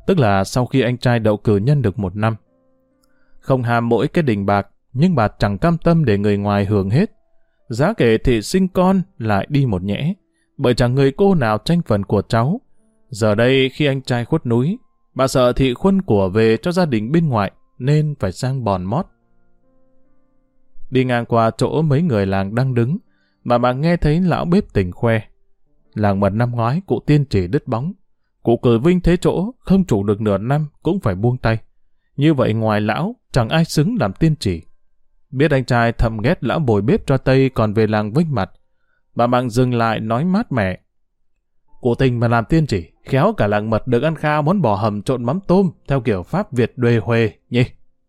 tức là sau khi anh trai đậu cử nhân được 1 năm. Không ham mỗi cái đình bạc, nhưng bà chẳng cam tâm để người ngoài hưởng hết. Giá kể thị sinh con lại đi một nhẽ, bởi chẳng người cô nào tranh phần của cháu. Giờ đây khi anh trai khuất núi, bà sợ thị khuân của về cho gia đình bên ngoại, nên phải sang bòn mót. Đi ngang qua chỗ mấy người làng đang đứng, mà bà nghe thấy lão bếp Tình khoe. Làng Mật năm ngoái cụ tiên chỉ đứt bóng. Cụ Cử Vinh thế chỗ, không chủ được nửa năm cũng phải buông tay. Như vậy ngoài lão, chẳng ai xứng làm tiên chỉ. Biết anh trai thầm ghét lão bồi bếp cho Tây còn về làng vinh mặt. Bà Bằng dừng lại nói mát mẻ. Cụ Tình mà làm tiên chỉ, khéo cả làng Mật được ăn khao món bò hầm trộn mắm tôm theo kiểu Pháp Việt Đuề Huề nhỉ.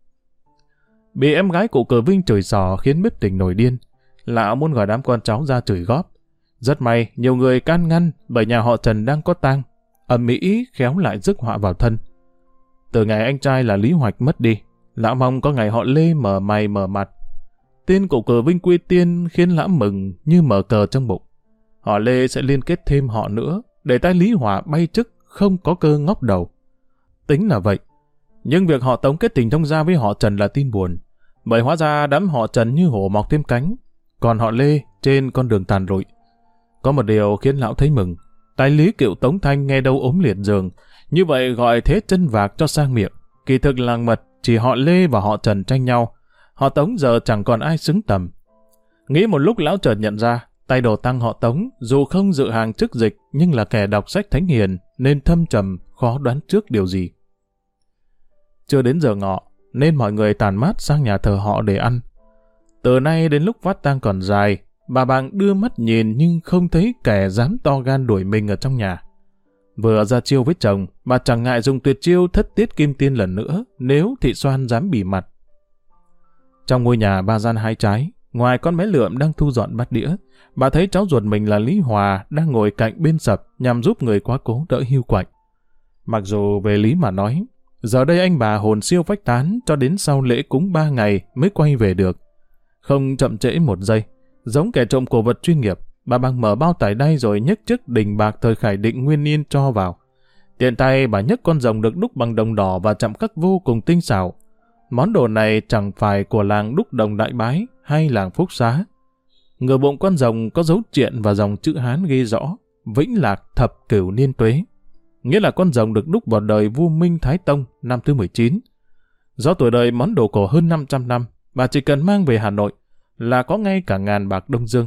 Bị em gái cụ Cử Vinh chửi xỏ khiến bếp Tình nổi điên. Lão muốn gọi đám con cháu ra chửi góp. Rất may, nhiều người can ngăn bởi nhà họ Trần đang có tang. Ầm ĩ khéo lại rước họa vào thân. Từ ngày anh trai là Lý Hoạch mất đi, lão mong có ngày họ Lê mở mày mở mặt. Tên cụ Cử Vinh quy tiên khiến lão mừng như mở cờ trong bụng. Họ Lê sẽ liên kết thêm họ nữa, để tay Lý Hòa bay chức không có cơ ngóc đầu. Tính là vậy, nhưng việc họ Tống kết tình thông gia với họ Trần là tin buồn, bởi hóa ra đám họ Trần như hổ mọc thêm cánh, còn họ Lê trên con đường tàn lụi. Có một điều khiến lão thấy mừng, tài lý cựu Tống Thanh nghe đâu ốm liệt giường, như vậy gọi thế chân vạc cho sang miệng. Kỳ thực làng Mật chỉ họ Lê và họ Trần tranh nhau, họ Tống giờ chẳng còn ai xứng tầm. Nghĩ một lúc lão chợt nhận ra, tay đồ tăng họ Tống dù không dự hàng chức dịch nhưng là kẻ đọc sách thánh hiền nên thâm trầm, khó đoán trước điều gì. Chưa đến giờ ngọ nên mọi người tản mát sang nhà thờ họ để ăn. Từ nay đến lúc phát tang còn dài, bà Bằng đưa mắt nhìn nhưng không thấy kẻ dám to gan đuổi mình ở trong nhà. Vừa ra chiêu với chồng, bà chẳng ngại dùng tuyệt chiêu thất tiết kim tiên lần nữa nếu thị Soan dám bỉ mặt. Trong ngôi nhà 3 gian 2 trái, ngoài con bé Lượm đang thu dọn bát đĩa, bà thấy cháu ruột mình là Lý Hòa đang ngồi cạnh bên sập nhằm giúp người quá cố đỡ hiu quạnh. Mặc dù về lý mà nói, giờ đây anh bà hồn siêu phách tán cho đến sau lễ cúng 3 ngày mới quay về được. Không chậm trễ một giây, giống kẻ trộm cổ vật chuyên nghiệp, bà Bằng mở bao tải đay rồi nhấc chiếc đình bạc thời Khải Định nguyên niên cho vào. Tiện tay bà nhấc con rồng được đúc bằng đồng đỏ và chạm khắc vô cùng tinh xảo. Món đồ này chẳng phải của làng Đúc Đồng Đại Bái hay làng Phúc Xá. Ngửa bụng con rồng có dấu triện và dòng chữ Hán ghi rõ Vĩnh Lạc Thập Cửu Niên Tuế, nghĩa là con rồng được đúc vào đời vua Minh Thái Tông năm thứ 19. Do tuổi đời món đồ cổ hơn 500 năm, bà chỉ cần mang về Hà Nội là có ngay cả ngàn bạc Đông Dương.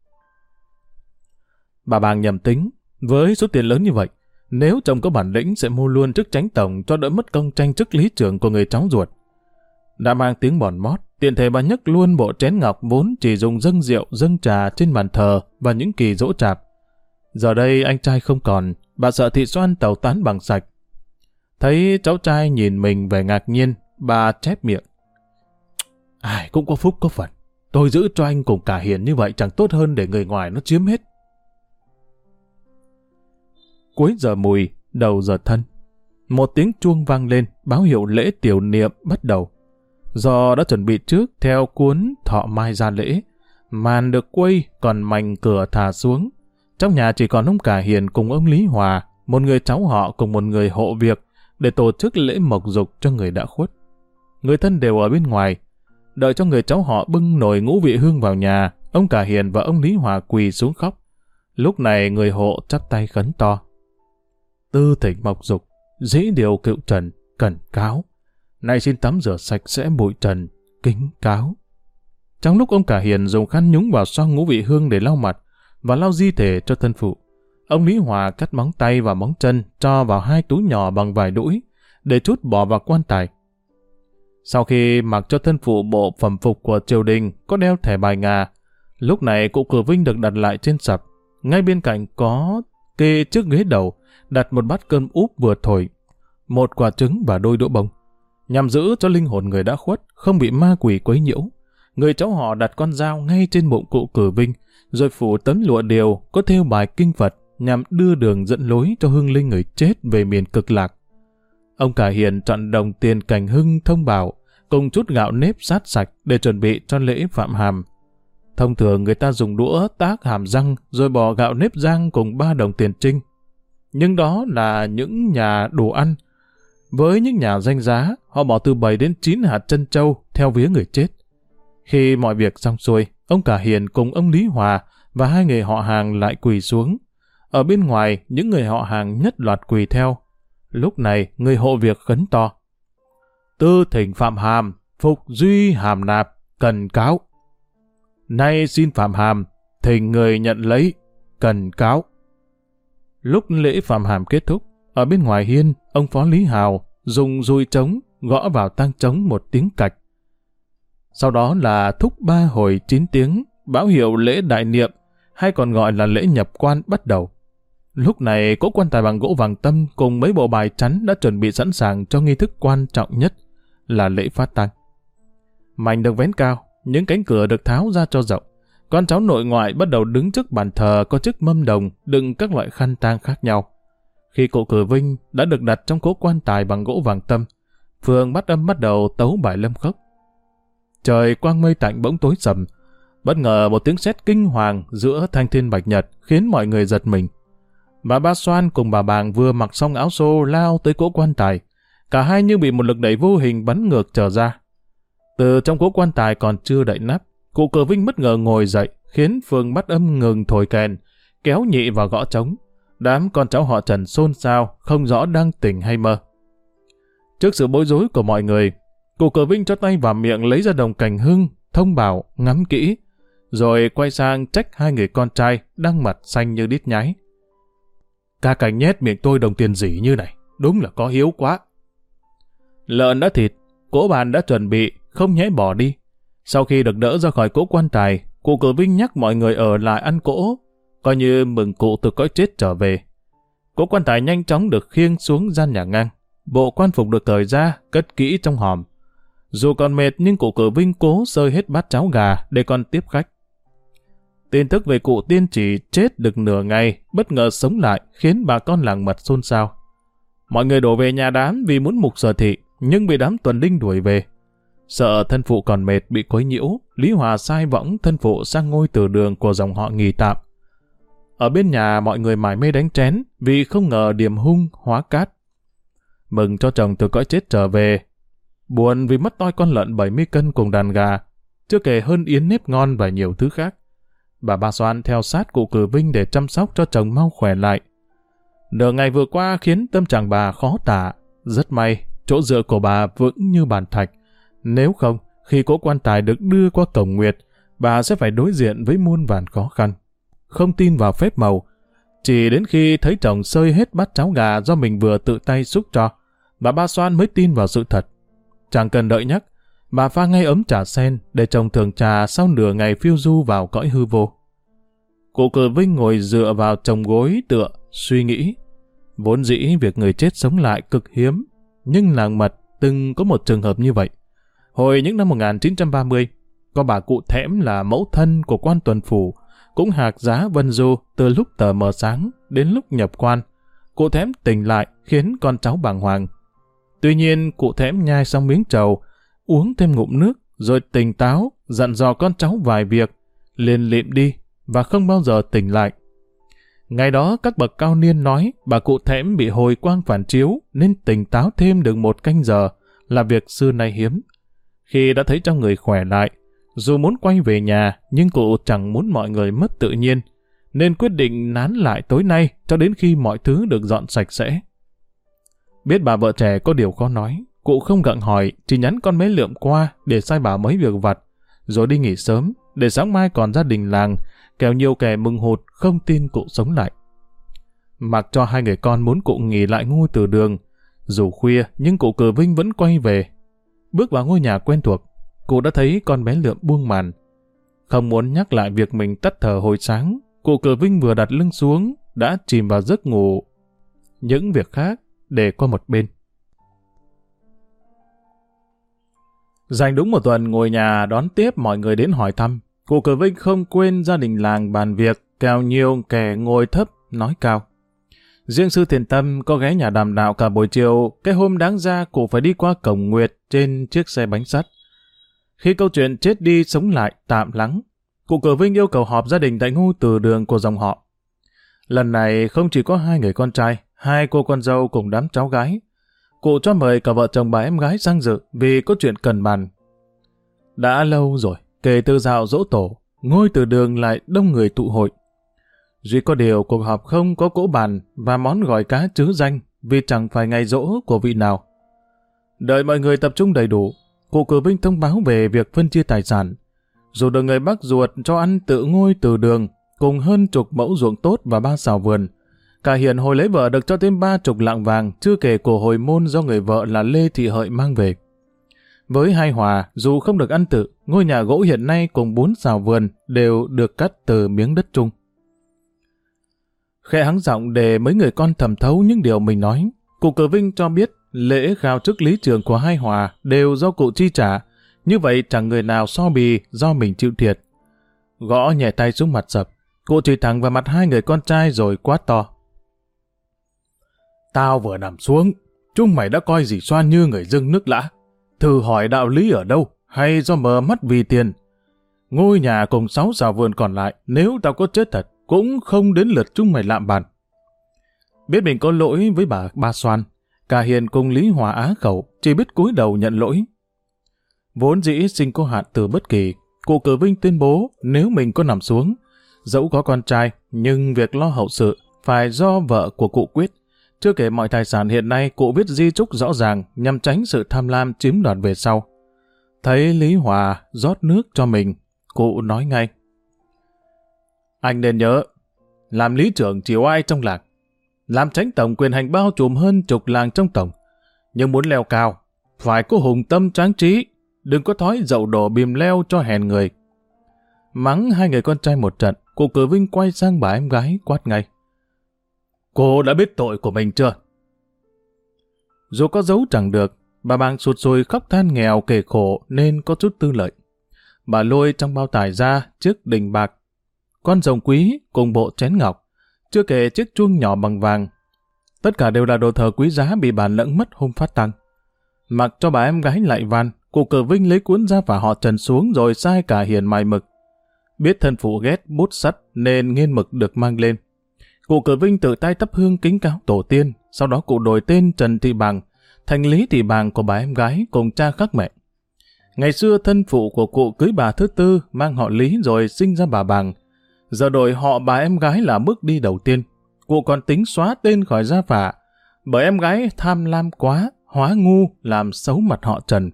Bà Bàng nhầm tính, với số tiền lớn như vậy, nếu chồng có bản lĩnh sẽ mua luôn chức chánh tổng cho đỡ mất công tranh chức lý trưởng của người cháu ruột. Đã mang tiếng bòn mót, tiện thể bà nhấc luôn bộ chén ngọc vốn chỉ dùng dâng rượu, dâng trà trên bàn thờ và những kỳ dỗ chạp. Giờ đây anh trai không còn, bà sợ thị Soan tẩu tán bằng sạch. Thấy cháu trai nhìn mình vẻ ngạc nhiên, bà chép miệng. Ai cũng có phúc có phận, tôi giữ cho anh cùng cả Hiền như vậy chẳng tốt hơn để người ngoài nó chiếm hết. Cuối giờ mùi, đầu giờ thân, một tiếng chuông vang lên báo hiệu lễ tiểu niệm bắt đầu. Do đã chuẩn bị trước theo cuốn thọ mai ra lễ, màn được quây còn mành cửa thả xuống. Trong nhà chỉ còn ông Cả Hiền cùng ông Lý Hòa, một người cháu họ cùng một người hộ việc để tổ chức lễ mộc dục cho người đã khuất. Người thân đều ở bên ngoài. Đợi cho người cháu họ bưng nồi ngũ vị hương vào nhà, ông Cả Hiền và ông Lý Hòa quỳ xuống khóc. Lúc này người hộ chắp tay khấn to. Tư thỉnh mộc dục, dĩ điều cựu trần, cẩn cáo. Nay xin tắm rửa sạch sẽ bụi trần, kính cáo. Trong lúc ông Cả Hiền dùng khăn nhúng vào xoong ngũ vị hương để lau mặt và lau di thể cho thân phụ, ông Lý Hòa cắt móng tay và móng chân cho vào 2 túi nhỏ bằng vải đũi để trút bỏ vào quan tài. Sau khi mặc cho thân phụ bộ phẩm phục của triều đình có đeo thẻ bài ngà, lúc này cụ Cử Vinh được đặt lại trên sập. Ngay bên cạnh có kê trước ghế đầu đặt một bát cơm úp vừa thổi, một quả trứng và đôi đũa bông, nhằm giữ cho linh hồn người đã khuất không bị ma quỷ quấy nhiễu. Người cháu họ đặt con dao ngay trên bụng cụ Cử Vinh, rồi phủ tấm lụa điều có thêu bài kinh Phật nhằm đưa đường dẫn lối cho hương linh người chết về miền cực lạc. Ông Cả Hiền chọn đồng tiền cành hưng thông bảo cùng chút gạo nếp sát sạch để chuẩn bị cho lễ phạm hàm. Thông thường người ta dùng đũa tác hàm răng rồi bỏ gạo nếp rang cùng 3 đồng tiền trinh. Nhưng đó là những nhà đồ ăn. Với những nhà danh giá, họ bỏ từ 7 đến 9 hạt trân châu theo vía người chết. Khi mọi việc xong xuôi, ông Cả Hiền cùng ông Lý Hòa và 2 người họ hàng lại quỳ xuống. Ở bên ngoài, những người họ hàng nhất loạt quỳ theo. Lúc này, người hộ việc khấn to: Tư thỉnh Phạm Hàm, phục duy hàm nạp, cần cáo. Nay xin Phạm Hàm, thỉnh người nhận lấy, cần cáo. Lúc lễ Phạm Hàm kết thúc, ở bên ngoài hiên, ông Phó Lý Hào dùng dùi trống gõ vào tang trống một tiếng cạch. Sau đó là thúc 3 hồi 9 tiếng, báo hiệu lễ đại niệm, hay còn gọi là lễ nhập quan bắt đầu. Lúc này, cỗ quan tài bằng gỗ vàng tâm cùng mấy bộ bài chắn đã chuẩn bị sẵn sàng cho nghi thức quan trọng nhất là lễ phát tang. Mảnh được vén cao, những cánh cửa được tháo ra cho rộng. Con cháu nội ngoại bắt đầu đứng trước bàn thờ có chiếc mâm đồng đựng các loại khăn tang khác nhau. Khi cụ Cử Vinh đã được đặt trong cỗ quan tài bằng gỗ vàng tâm, phường Bát Âm bắt đầu tấu bài lâm khốc. Trời quang mây tạnh bỗng tối sầm. Bất ngờ một tiếng sét kinh hoàng giữa thanh thiên bạch nhật khiến mọi người giật mình. Bà Ba Xoan cùng bà Bàng vừa mặc xong áo xô lao tới cỗ quan tài. Cả hai như bị một lực đẩy vô hình bắn ngược trở ra. Từ trong cỗ quan tài còn chưa đậy nắp, cụ Cử Vinh bất ngờ ngồi dậy, khiến phường Bát Âm ngừng thổi kèn, kéo nhị vào gõ trống. Đám con cháu họ Trần xôn xao, không rõ đang tỉnh hay mơ. Trước sự bối rối của mọi người, cụ Cử Vinh cho tay vào miệng lấy ra đồng cành hương, thông bảo, ngắm kỹ, rồi quay sang trách 2 người con trai đang mặt xanh như đít nhái. Ca Cảnh nhét miệng tôi đồng tiền gì như này, đúng là có hiếu quá. Lợn đã thịt, cỗ bàn đã chuẩn bị, không nhẽ bỏ đi. Sau khi được đỡ ra khỏi cỗ quan tài, cụ Cử Vinh nhắc mọi người ở lại ăn cỗ, coi như mừng cụ từ cõi chết trở về. Cỗ quan tài nhanh chóng được khiêng xuống gian nhà ngang. Bộ quan phục được cởi ra, cất kỹ trong hòm. Dù còn mệt nhưng cụ Cử Vinh cố xơi hết bát cháo gà để còn tiếp khách. Tin tức về cụ tiên chỉ chết được nửa ngày, bất ngờ sống lại khiến bà con làng mật xôn xao. Mọi người đổ về nhà đám vì muốn mục sở thị, nhưng bị đám tuần đinh đuổi về. Sợ thân phụ còn mệt bị quấy nhiễu, Lý Hòa sai võng thân phụ sang ngôi từ đường của dòng họ nghỉ tạm. Ở bên nhà mọi người mải mê đánh trén vì không ngờ điểm hung hóa cát. Mừng cho chồng từ cõi chết trở về. Buồn vì mất toi con lợn 70 cân cùng đàn gà, chưa kể hơn yến nếp ngon và nhiều thứ khác. Bà Ba Xoan theo sát cụ Cử Vinh để chăm sóc cho chồng mau khỏe lại. Nửa ngày vừa qua khiến tâm trạng bà khó tả. Rất may, chỗ dựa của bà vững như bàn thạch. Nếu không, khi cỗ quan tài được đưa qua cổng nguyệt, bà sẽ phải đối diện với muôn vàn khó khăn. Không tin vào phép màu, chỉ đến khi thấy chồng xơi hết bát cháo gà do mình vừa tự tay xúc cho, bà Ba Xoan mới tin vào sự thật. Chẳng cần đợi nhắc, bà pha ngay ấm trà sen để chồng thưởng trà sau nửa ngày phiêu du vào cõi hư vô. Cụ Cử Vinh ngồi dựa vào chồng gối tựa, suy nghĩ. Vốn dĩ việc người chết sống lại cực hiếm, nhưng làng mật từng có một trường hợp như vậy. Hồi những năm 1930, có bà cụ Thẽm là mẫu thân của quan tuần phủ, cũng hạc giá vân du từ lúc tờ mờ sáng đến lúc nhập quan. Cụ Thẽm tỉnh lại khiến con cháu bàng hoàng. Tuy nhiên cụ Thẽm nhai xong miếng trầu, uống thêm ngụm nước, rồi tỉnh táo, dặn dò con cháu vài việc, liền lịm đi và không bao giờ tỉnh lại. Ngày đó các bậc cao niên nói bà cụ Thẽm bị hồi quang phản chiếu nên tỉnh táo thêm được 1 canh giờ, là việc xưa nay hiếm. Khi đã thấy trong người khỏe lại, dù muốn quay về nhà nhưng cụ chẳng muốn mọi người mất tự nhiên, nên quyết định nán lại tối nay cho đến khi mọi thứ được dọn sạch sẽ. Biết bà vợ trẻ có điều khó nói, cụ không gặng hỏi, chỉ nhắn con bé Lượm qua để sai bảo mấy việc vặt, rồi đi nghỉ sớm, để sáng mai còn gia đình làng, kẻo nhiều kẻ mừng hụt không tin cụ sống lại. Mặc cho 2 người con muốn cụ nghỉ lại ngôi từ đường, dù khuya nhưng cụ Cử Vinh vẫn quay về. Bước vào ngôi nhà quen thuộc, cụ đã thấy con bé Lượm buông màn. Không muốn nhắc lại việc mình tắt thở hồi sáng, cụ Cử Vinh vừa đặt lưng xuống đã chìm vào giấc ngủ. Những việc khác để qua một bên. Dành đúng 1 tuần ngồi nhà đón tiếp mọi người đến hỏi thăm, cụ Cử Vinh không quên gia đình làng bàn việc, kèo nhiều kẻ ngồi thấp nói cao. Riêng sư Thiền Tâm có ghé nhà đàm đạo cả buổi chiều, cái hôm đáng ra cụ phải đi qua cổng nguyệt trên chiếc xe bánh sắt. Khi câu chuyện chết đi sống lại tạm lắng, cụ Cử Vinh yêu cầu họp gia đình tại ngôi từ đường của dòng họ. Lần này không chỉ có 2 người con trai, 2 cô con dâu cùng đám cháu gái. cụ cho mời cả vợ chồng bà em gái sang dự vì có chuyện cần bàn. Đã lâu rồi, kể từ dạo giỗ tổ, ngôi từ đường lại đông người tụ hội. Duy có điều cuộc họp không có cỗ bàn và món gỏi cá trứ danh vì chẳng phải ngày giỗ của vị nào. Đợi mọi người tập trung đầy đủ, cụ Cử Vinh thông báo về việc phân chia tài sản. Dù được người bác ruột cho ăn tự ngôi từ đường cùng hơn chục mẫu ruộng tốt và 3 sào vườn. Cả Hiền hồi lấy vợ được cho thêm 30 lạng vàng, chưa kể của hồi môn do người vợ là Lê Thị Hợi mang về. Với hai Hòa, dù không được ăn tự, ngôi nhà gỗ hiện nay cùng 4 sào vườn đều được cắt từ miếng đất chung. Khẽ hắng giọng để mấy người con thẩm thấu những điều mình nói, cụ Cử Vinh cho biết lễ khao chức lý trường của hai Hòa đều do cụ chi trả, như vậy chẳng người nào so bì do mình chịu thiệt. Gõ nhẹ tay xuống mặt sập, cụ chỉ thẳng vào mặt hai người con trai rồi quát to. Tao vừa nằm xuống, chúng mày đã coi dì Xoan như người dưng nước lã. Thử hỏi đạo lý ở đâu, hay do mờ mắt vì tiền. Ngôi nhà cùng 6 sào vườn còn lại, nếu tao có chết thật, cũng không đến lượt chúng mày lạm bàn. Biết mình có lỗi với ba Xoan, cả Hiền cùng Lý Hòa á khẩu, chỉ biết cúi đầu nhận lỗi. Vốn dĩ sinh có hạn từ bất kỳ, cụ Cử Vinh tuyên bố nếu mình có nằm xuống, dẫu có con trai, nhưng việc lo hậu sự phải do vợ của cụ quyết. Chưa kể mọi tài sản hiện nay cụ viết di chúc rõ ràng nhằm tránh sự tham lam chiếm đoạt về sau. Thấy Lý Hòa rót nước cho mình, cụ nói ngay. Anh nên nhớ, làm lý trưởng chiều ai trong làng, làm chánh tổng quyền hành bao trùm hơn chục làng trong tổng. Nhưng muốn leo cao, phải có hùng tâm tráng trí, đừng có thói dậu đổ bìm leo cho hèn người. Mắng hai người con trai một trận, cụ Cử Vinh quay sang bà em gái quát ngay. Cô đã biết tội của mình chưa? Dù có giấu chẳng được, bà Bàng sụt sùi khóc than nghèo kể khổ nên có chút tư lợi. Bà lôi trong bao tải ra chiếc đình bạc, con rồng quý cùng bộ chén ngọc, chưa kể chiếc chuông nhỏ bằng vàng. Tất cả đều là đồ thờ quý giá bị bà lẫn mất hôm phát tang. Mặc cho bà em gái lại van, cụ Cử Vinh lấy cuốn ra và họ trần xuống rồi sai cả Hiền mài mực. Biết thân phụ ghét bút sắt nên nghiên mực được mang lên. Cụ Cử Vinh tự tay thắp hương kính cáo tổ tiên, sau đó cụ đổi tên Trần Thị Bàng thành Lý Thị Bàng của bà em gái cùng cha khác mẹ. Ngày xưa thân phụ của cụ cưới bà thứ tư mang họ Lý rồi sinh ra bà Bàng. Giờ đổi họ bà em gái là bước đi đầu tiên. Cụ còn tính xóa tên khỏi gia phả, bởi em gái tham lam quá, hóa ngu làm xấu mặt họ Trần.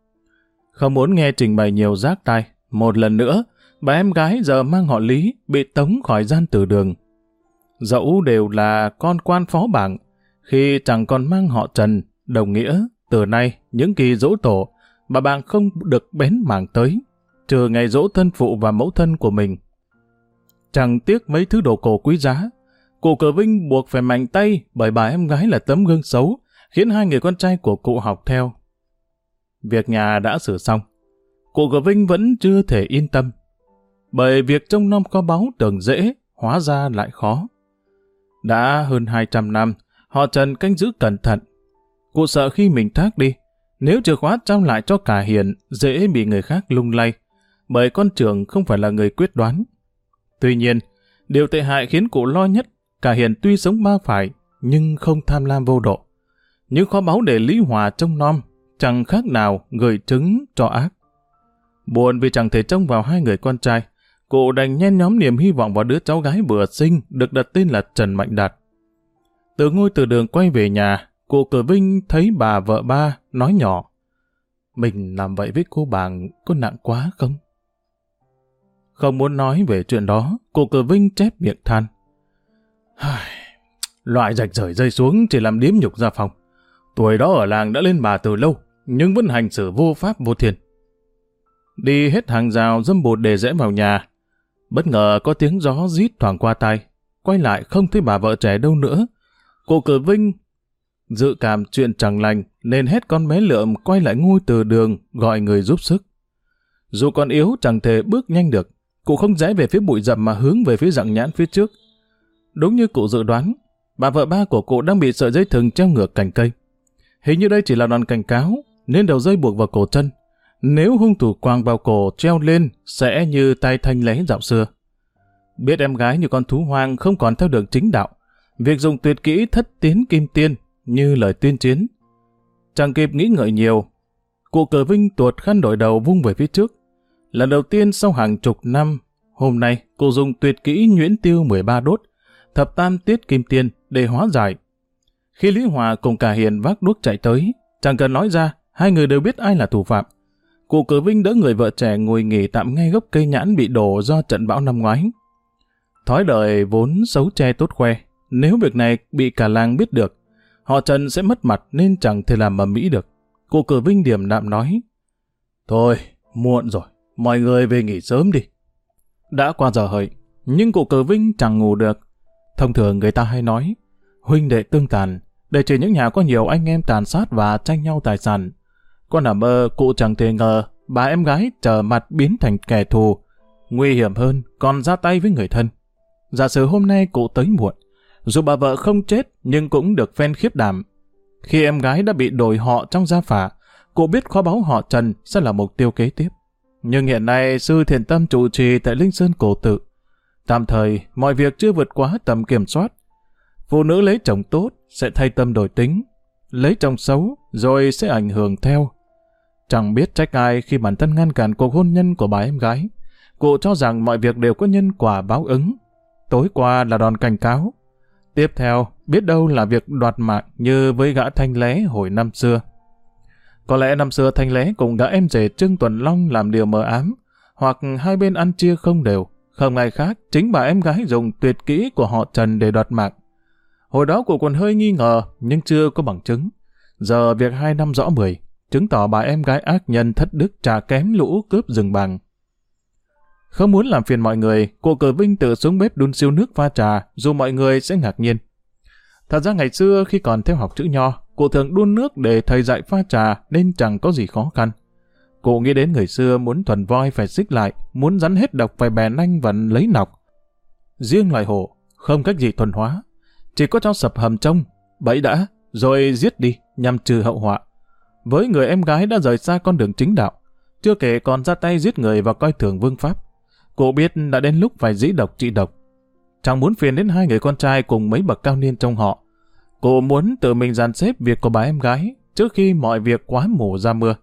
Không muốn nghe trình bày nhiều rác tai, một lần nữa, bà em gái giờ mang họ Lý bị tống khỏi gian tử đường. Dẫu đều là con quan phó bảng, khi chẳng còn mang họ Trần, đồng nghĩa, từ nay, những kỳ giỗ tổ, bà Bàng không được bén mảng tới, trừ ngày giỗ thân phụ và mẫu thân của mình. Chẳng tiếc mấy thứ đồ cổ quý giá, cụ Cử Vinh buộc phải mạnh tay bởi bà em gái là tấm gương xấu, khiến hai người con trai của cụ học theo. Việc nhà đã xử xong, cụ Cử Vinh vẫn chưa thể yên tâm, bởi việc trông nom kho báu tưởng dễ, hóa ra lại khó. Đã hơn 200 năm, họ Trần canh giữ cẩn thận. Cụ sợ khi mình thác đi, nếu chìa khóa trao lại cho cả Hiền, dễ bị người khác lung lay, bởi con trưởng không phải là người quyết đoán. Tuy nhiên, điều tệ hại khiến cụ lo nhất, cả Hiền tuy sống ba phải, nhưng không tham lam vô độ. Những kho báu để Lý Hòa trông nom, chẳng khác nào gửi trứng cho ác. Buồn vì chẳng thể trông vào hai người con trai, cụ đành nhen nhóm niềm hy vọng vào đứa cháu gái vừa sinh được đặt tên là Trần Mạnh Đạt. Từ ngôi từ đường quay về nhà, cụ Cử Vinh thấy bà vợ ba nói nhỏ, mình làm vậy với cô Bàng có nặng quá không? Không muốn nói về chuyện đó, cụ Cử Vinh chép miệng than. Loại rạch rời rơi xuống chỉ làm điếm nhục gia phòng. Tuổi đó ở làng đã lên bà từ lâu, nhưng vẫn hành xử vô pháp vô thiên. Đi hết hàng rào dâm bụt để rẽ vào nhà. Bất ngờ có tiếng gió rít thoảng qua tai. Quay lại không thấy bà vợ trẻ đâu nữa. Cụ Cử Vinh dự cảm chuyện chẳng lành nên hét con bé Lượm quay lại ngôi từ đường gọi người giúp sức. Dù còn yếu chẳng thể bước nhanh được, cụ không rẽ về phía bụi rậm mà hướng về phía Dặng Nhãn phía trước. Đúng như cụ dự đoán, bà vợ ba của cụ đang bị sợi dây thừng treo ngược cành cây. Hình như đây chỉ là đòn cảnh cáo nên đầu dây buộc vào cổ chân. Nếu hung thủ quàng vào cổ treo lên sẽ như tay Thanh Lé dạo xưa. Biết em gái như con thú hoang không còn theo đường chính đạo, việc dùng tuyệt kỹ thất tiến kim tiên như lời tuyên chiến. Chẳng kịp nghĩ ngợi nhiều, cụ Cờ Vinh tuột khăn đội đầu vung về phía trước. Lần đầu tiên sau hàng chục năm, hôm nay cụ dùng tuyệt kỹ nhuyễn tiêu 13 đốt, thập tam tiết kim tiên để hóa giải. Khi Lý Hòa cùng cả Hiền vác đuốc chạy tới, chẳng cần nói ra, hai người đều biết ai là thủ phạm. Cụ Cờ Vinh đỡ người vợ trẻ ngồi nghỉ tạm ngay gốc cây nhãn bị đổ do trận bão năm ngoái. Thói đời vốn xấu che tốt khoe, nếu việc này bị cả làng biết được, họ Trần sẽ mất mặt nên chẳng thể làm ầm ĩ được. Cụ Cờ Vinh điềm đạm nói, thôi, muộn rồi, mọi người về nghỉ sớm đi. Đã qua giờ hợi, nhưng cụ Cờ Vinh chẳng ngủ được. Thông thường người ta hay nói, huynh đệ tương tàn, để chỉ những nhà có nhiều anh em tàn sát và tranh nhau tài sản. Có nằm mơ, cụ chẳng thể ngờ bà em gái trở mặt biến thành kẻ thù, nguy hiểm hơn còn ra tay với người thân. Giả sử hôm nay cụ tới muộn, dù bà vợ không chết nhưng cũng được phen khiếp đảm. Khi em gái đã bị đổi họ trong gia phả, cụ biết kho báu họ Trần sẽ là mục tiêu kế tiếp. Nhưng hiện nay sư thiền tâm trụ trì tại Linh Sơn Cổ Tự. Tạm thời, mọi việc chưa vượt quá tầm kiểm soát. Phụ nữ lấy chồng tốt sẽ thay tâm đổi tính, lấy chồng xấu rồi sẽ ảnh hưởng theo. Chẳng biết trách ai khi bản thân ngăn cản cuộc hôn nhân của bà em gái. Cụ cho rằng mọi việc đều có nhân quả báo ứng. Tối qua là đòn cảnh cáo. Tiếp theo, biết đâu là việc đoạt mạng như với gã Thanh Lé hồi năm xưa. Có lẽ năm xưa Thanh Lé cùng gã em rể Trương Tuần Long làm điều mờ ám, hoặc hai bên ăn chia không đều. Không ai khác, chính bà em gái dùng tuyệt kỹ của họ Trần để đoạt mạng. Hồi đó cụ còn hơi nghi ngờ, nhưng chưa có bằng chứng. Giờ việc 2 năm rõ 10, chứng tỏ bà em gái ác nhân thất đức trả kém lũ cướp rừng bằng. Không muốn làm phiền mọi người, cụ Cờ Vinh tự xuống bếp đun siêu nước pha trà, dù mọi người sẽ ngạc nhiên. Thật ra ngày xưa khi còn theo học chữ nho, cụ thường đun nước để thầy dạy pha trà nên chẳng có gì khó khăn. Cụ nghĩ đến người xưa muốn thuần voi phải xích lại, muốn rắn hết độc phải bè nanh và lấy nọc. Riêng loài hổ, không cách gì thuần hóa, chỉ có cho sập hầm trông, bẫy đã, rồi giết đi nhằm trừ hậu họa. Với người em gái đã rời xa con đường chính đạo, chưa kể còn ra tay giết người và coi thường vương pháp, cụ biết đã đến lúc phải dĩ độc trị độc. Chẳng muốn phiền đến hai người con trai cùng mấy bậc cao niên trong họ. Cụ muốn tự mình dàn xếp việc của bà em gái trước khi mọi việc quá mù ra mưa.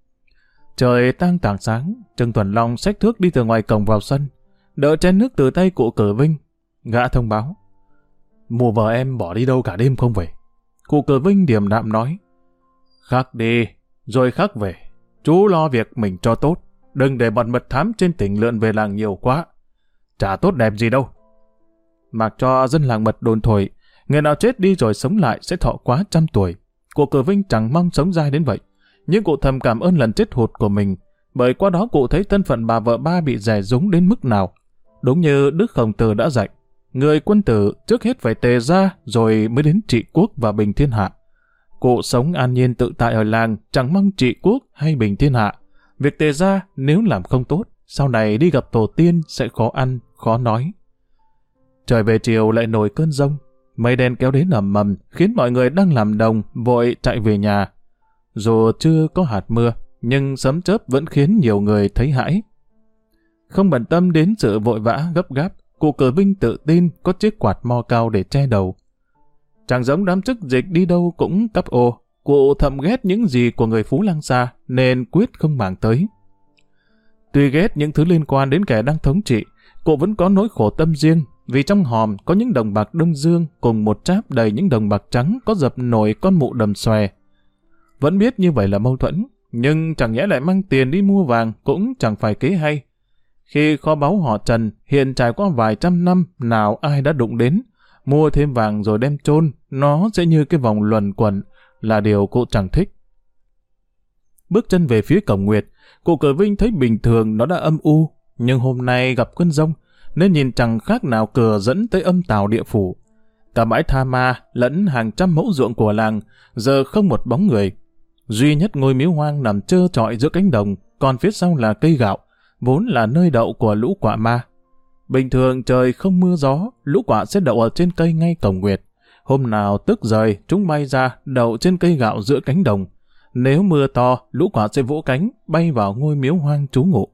Trời tang tảng sáng, Trương Tuần Long xách thước đi từ ngoài cổng vào sân, đỡ chén nước từ tay cụ Cờ Vinh. Gã thông báo, mùa vợ em bỏ đi đâu cả đêm không về. Cụ Cờ Vinh điềm đạm nói, khắc đi, rồi khắc về. Chú lo việc mình cho tốt, đừng để bọn mật thám trên tỉnh lượn về làng nhiều quá. Chả tốt đẹp gì đâu. Mặc cho dân làng mật đồn thổi, người nào chết đi rồi sống lại sẽ thọ quá 100 tuổi. Cụ Cờ Vinh chẳng mong sống dai đến vậy, nhưng cụ thầm cảm ơn lần chết hụt của mình, bởi qua đó cụ thấy thân phận bà vợ ba bị dè dúng đến mức nào. Đúng như Đức Khổng Tử đã dạy, người quân tử trước hết phải tề gia rồi mới đến trị quốc và bình thiên hạ. Cụ sống an nhiên tự tại ở làng, chẳng mong trị quốc hay bình thiên hạ. Việc tề gia nếu làm không tốt, sau này đi gặp tổ tiên sẽ khó ăn, khó nói. Trời về chiều lại nổi cơn giông, mây đen kéo đến ầm ầm khiến mọi người đang làm đồng vội chạy về nhà. Dù chưa có hạt mưa, nhưng sấm chớp vẫn khiến nhiều người thấy hãi. Không bận tâm đến sự vội vã gấp gáp, cụ Cờ Vinh tự tin có chiếc quạt mo cao để che đầu. Chẳng giống đám chức dịch đi đâu cũng cắp ô, cụ thầm ghét những gì của người Phú Lăng xa nên quyết không màng tới. Tuy ghét những thứ liên quan đến kẻ đang thống trị, cụ vẫn có nỗi khổ tâm riêng, vì trong hòm có những đồng bạc Đông Dương cùng một tráp đầy những đồng bạc trắng có dập nổi con mụ đầm xòe. Vẫn biết như vậy là mâu thuẫn, nhưng chẳng nhẽ lại mang tiền đi mua vàng cũng chẳng phải kế hay. Khi kho báu họ Trần hiện trải qua vài trăm năm nào ai đã đụng đến, mua thêm vàng rồi đem chôn, nó sẽ như cái vòng luẩn quẩn, là điều cụ chẳng thích. Bước chân về phía cổng Nguyệt, cụ Cờ Vinh thấy bình thường nó đã âm u, nhưng hôm nay gặp cơn giông nên nhìn chẳng khác nào cửa dẫn tới âm tào địa phủ. Cả bãi tha ma lẫn hàng trăm mẫu ruộng của làng giờ không một bóng người. Duy nhất ngôi miếu hoang nằm trơ trọi giữa cánh đồng, còn phía sau là cây gạo, vốn là nơi đậu của lũ quạ ma. Bình thường trời không mưa gió, lũ quạ sẽ đậu ở trên cây ngay cổng Nguyệt. Hôm nào tức rời, chúng bay ra đậu trên cây gạo giữa cánh đồng. Nếu mưa to, lũ quạ sẽ vỗ cánh, bay vào ngôi miếu hoang trú ngụ.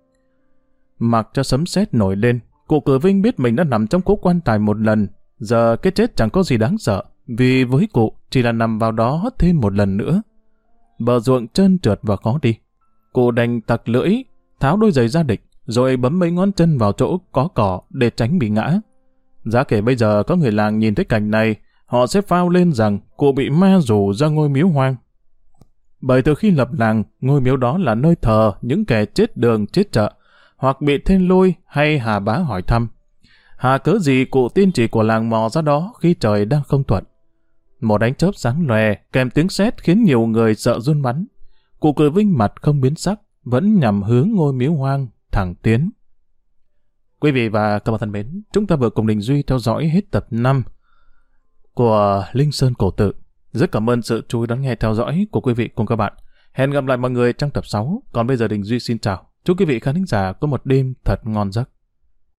Mặc cho sấm sét nổi lên, cụ Cờ Vinh biết mình đã nằm trong cố quan tài một lần. Giờ cái chết chẳng có gì đáng sợ, vì với cụ chỉ là nằm vào đó thêm một lần nữa. bờ ruộng trơn trượt và khó đi. Cụ đành tặc lưỡi, tháo đôi giày ra địch, rồi bấm mấy ngón chân vào chỗ có cỏ để tránh bị ngã. Giá kể bây giờ có người làng nhìn thấy cảnh này, họ sẽ phao lên rằng cụ bị ma rủ ra ngôi miếu hoang. Bởi từ khi lập làng, ngôi miếu đó là nơi thờ những kẻ chết đường chết chợ, hoặc bị thiên lôi hay hà bá hỏi thăm. Hà cớ gì cụ tiên tri của làng mò ra đó khi trời đang không thuận. Một ánh chớp sáng lòe kèm tiếng sét khiến nhiều người sợ run bắn. Cụ cười vinh mặt không biến sắc, vẫn nhằm hướng ngôi miếu hoang thẳng tiến. Quý vị và các bạn thân mến, chúng ta vừa cùng Đình Duy theo dõi hết tập 5 của Linh Sơn Cổ Tự. Rất cảm ơn sự chú ý đón nghe theo dõi của quý vị cùng các bạn. Hẹn gặp lại mọi người trong tập 6. Còn bây giờ Đình Duy xin chào. Chúc quý vị khán thính giả có một đêm thật ngon giấc.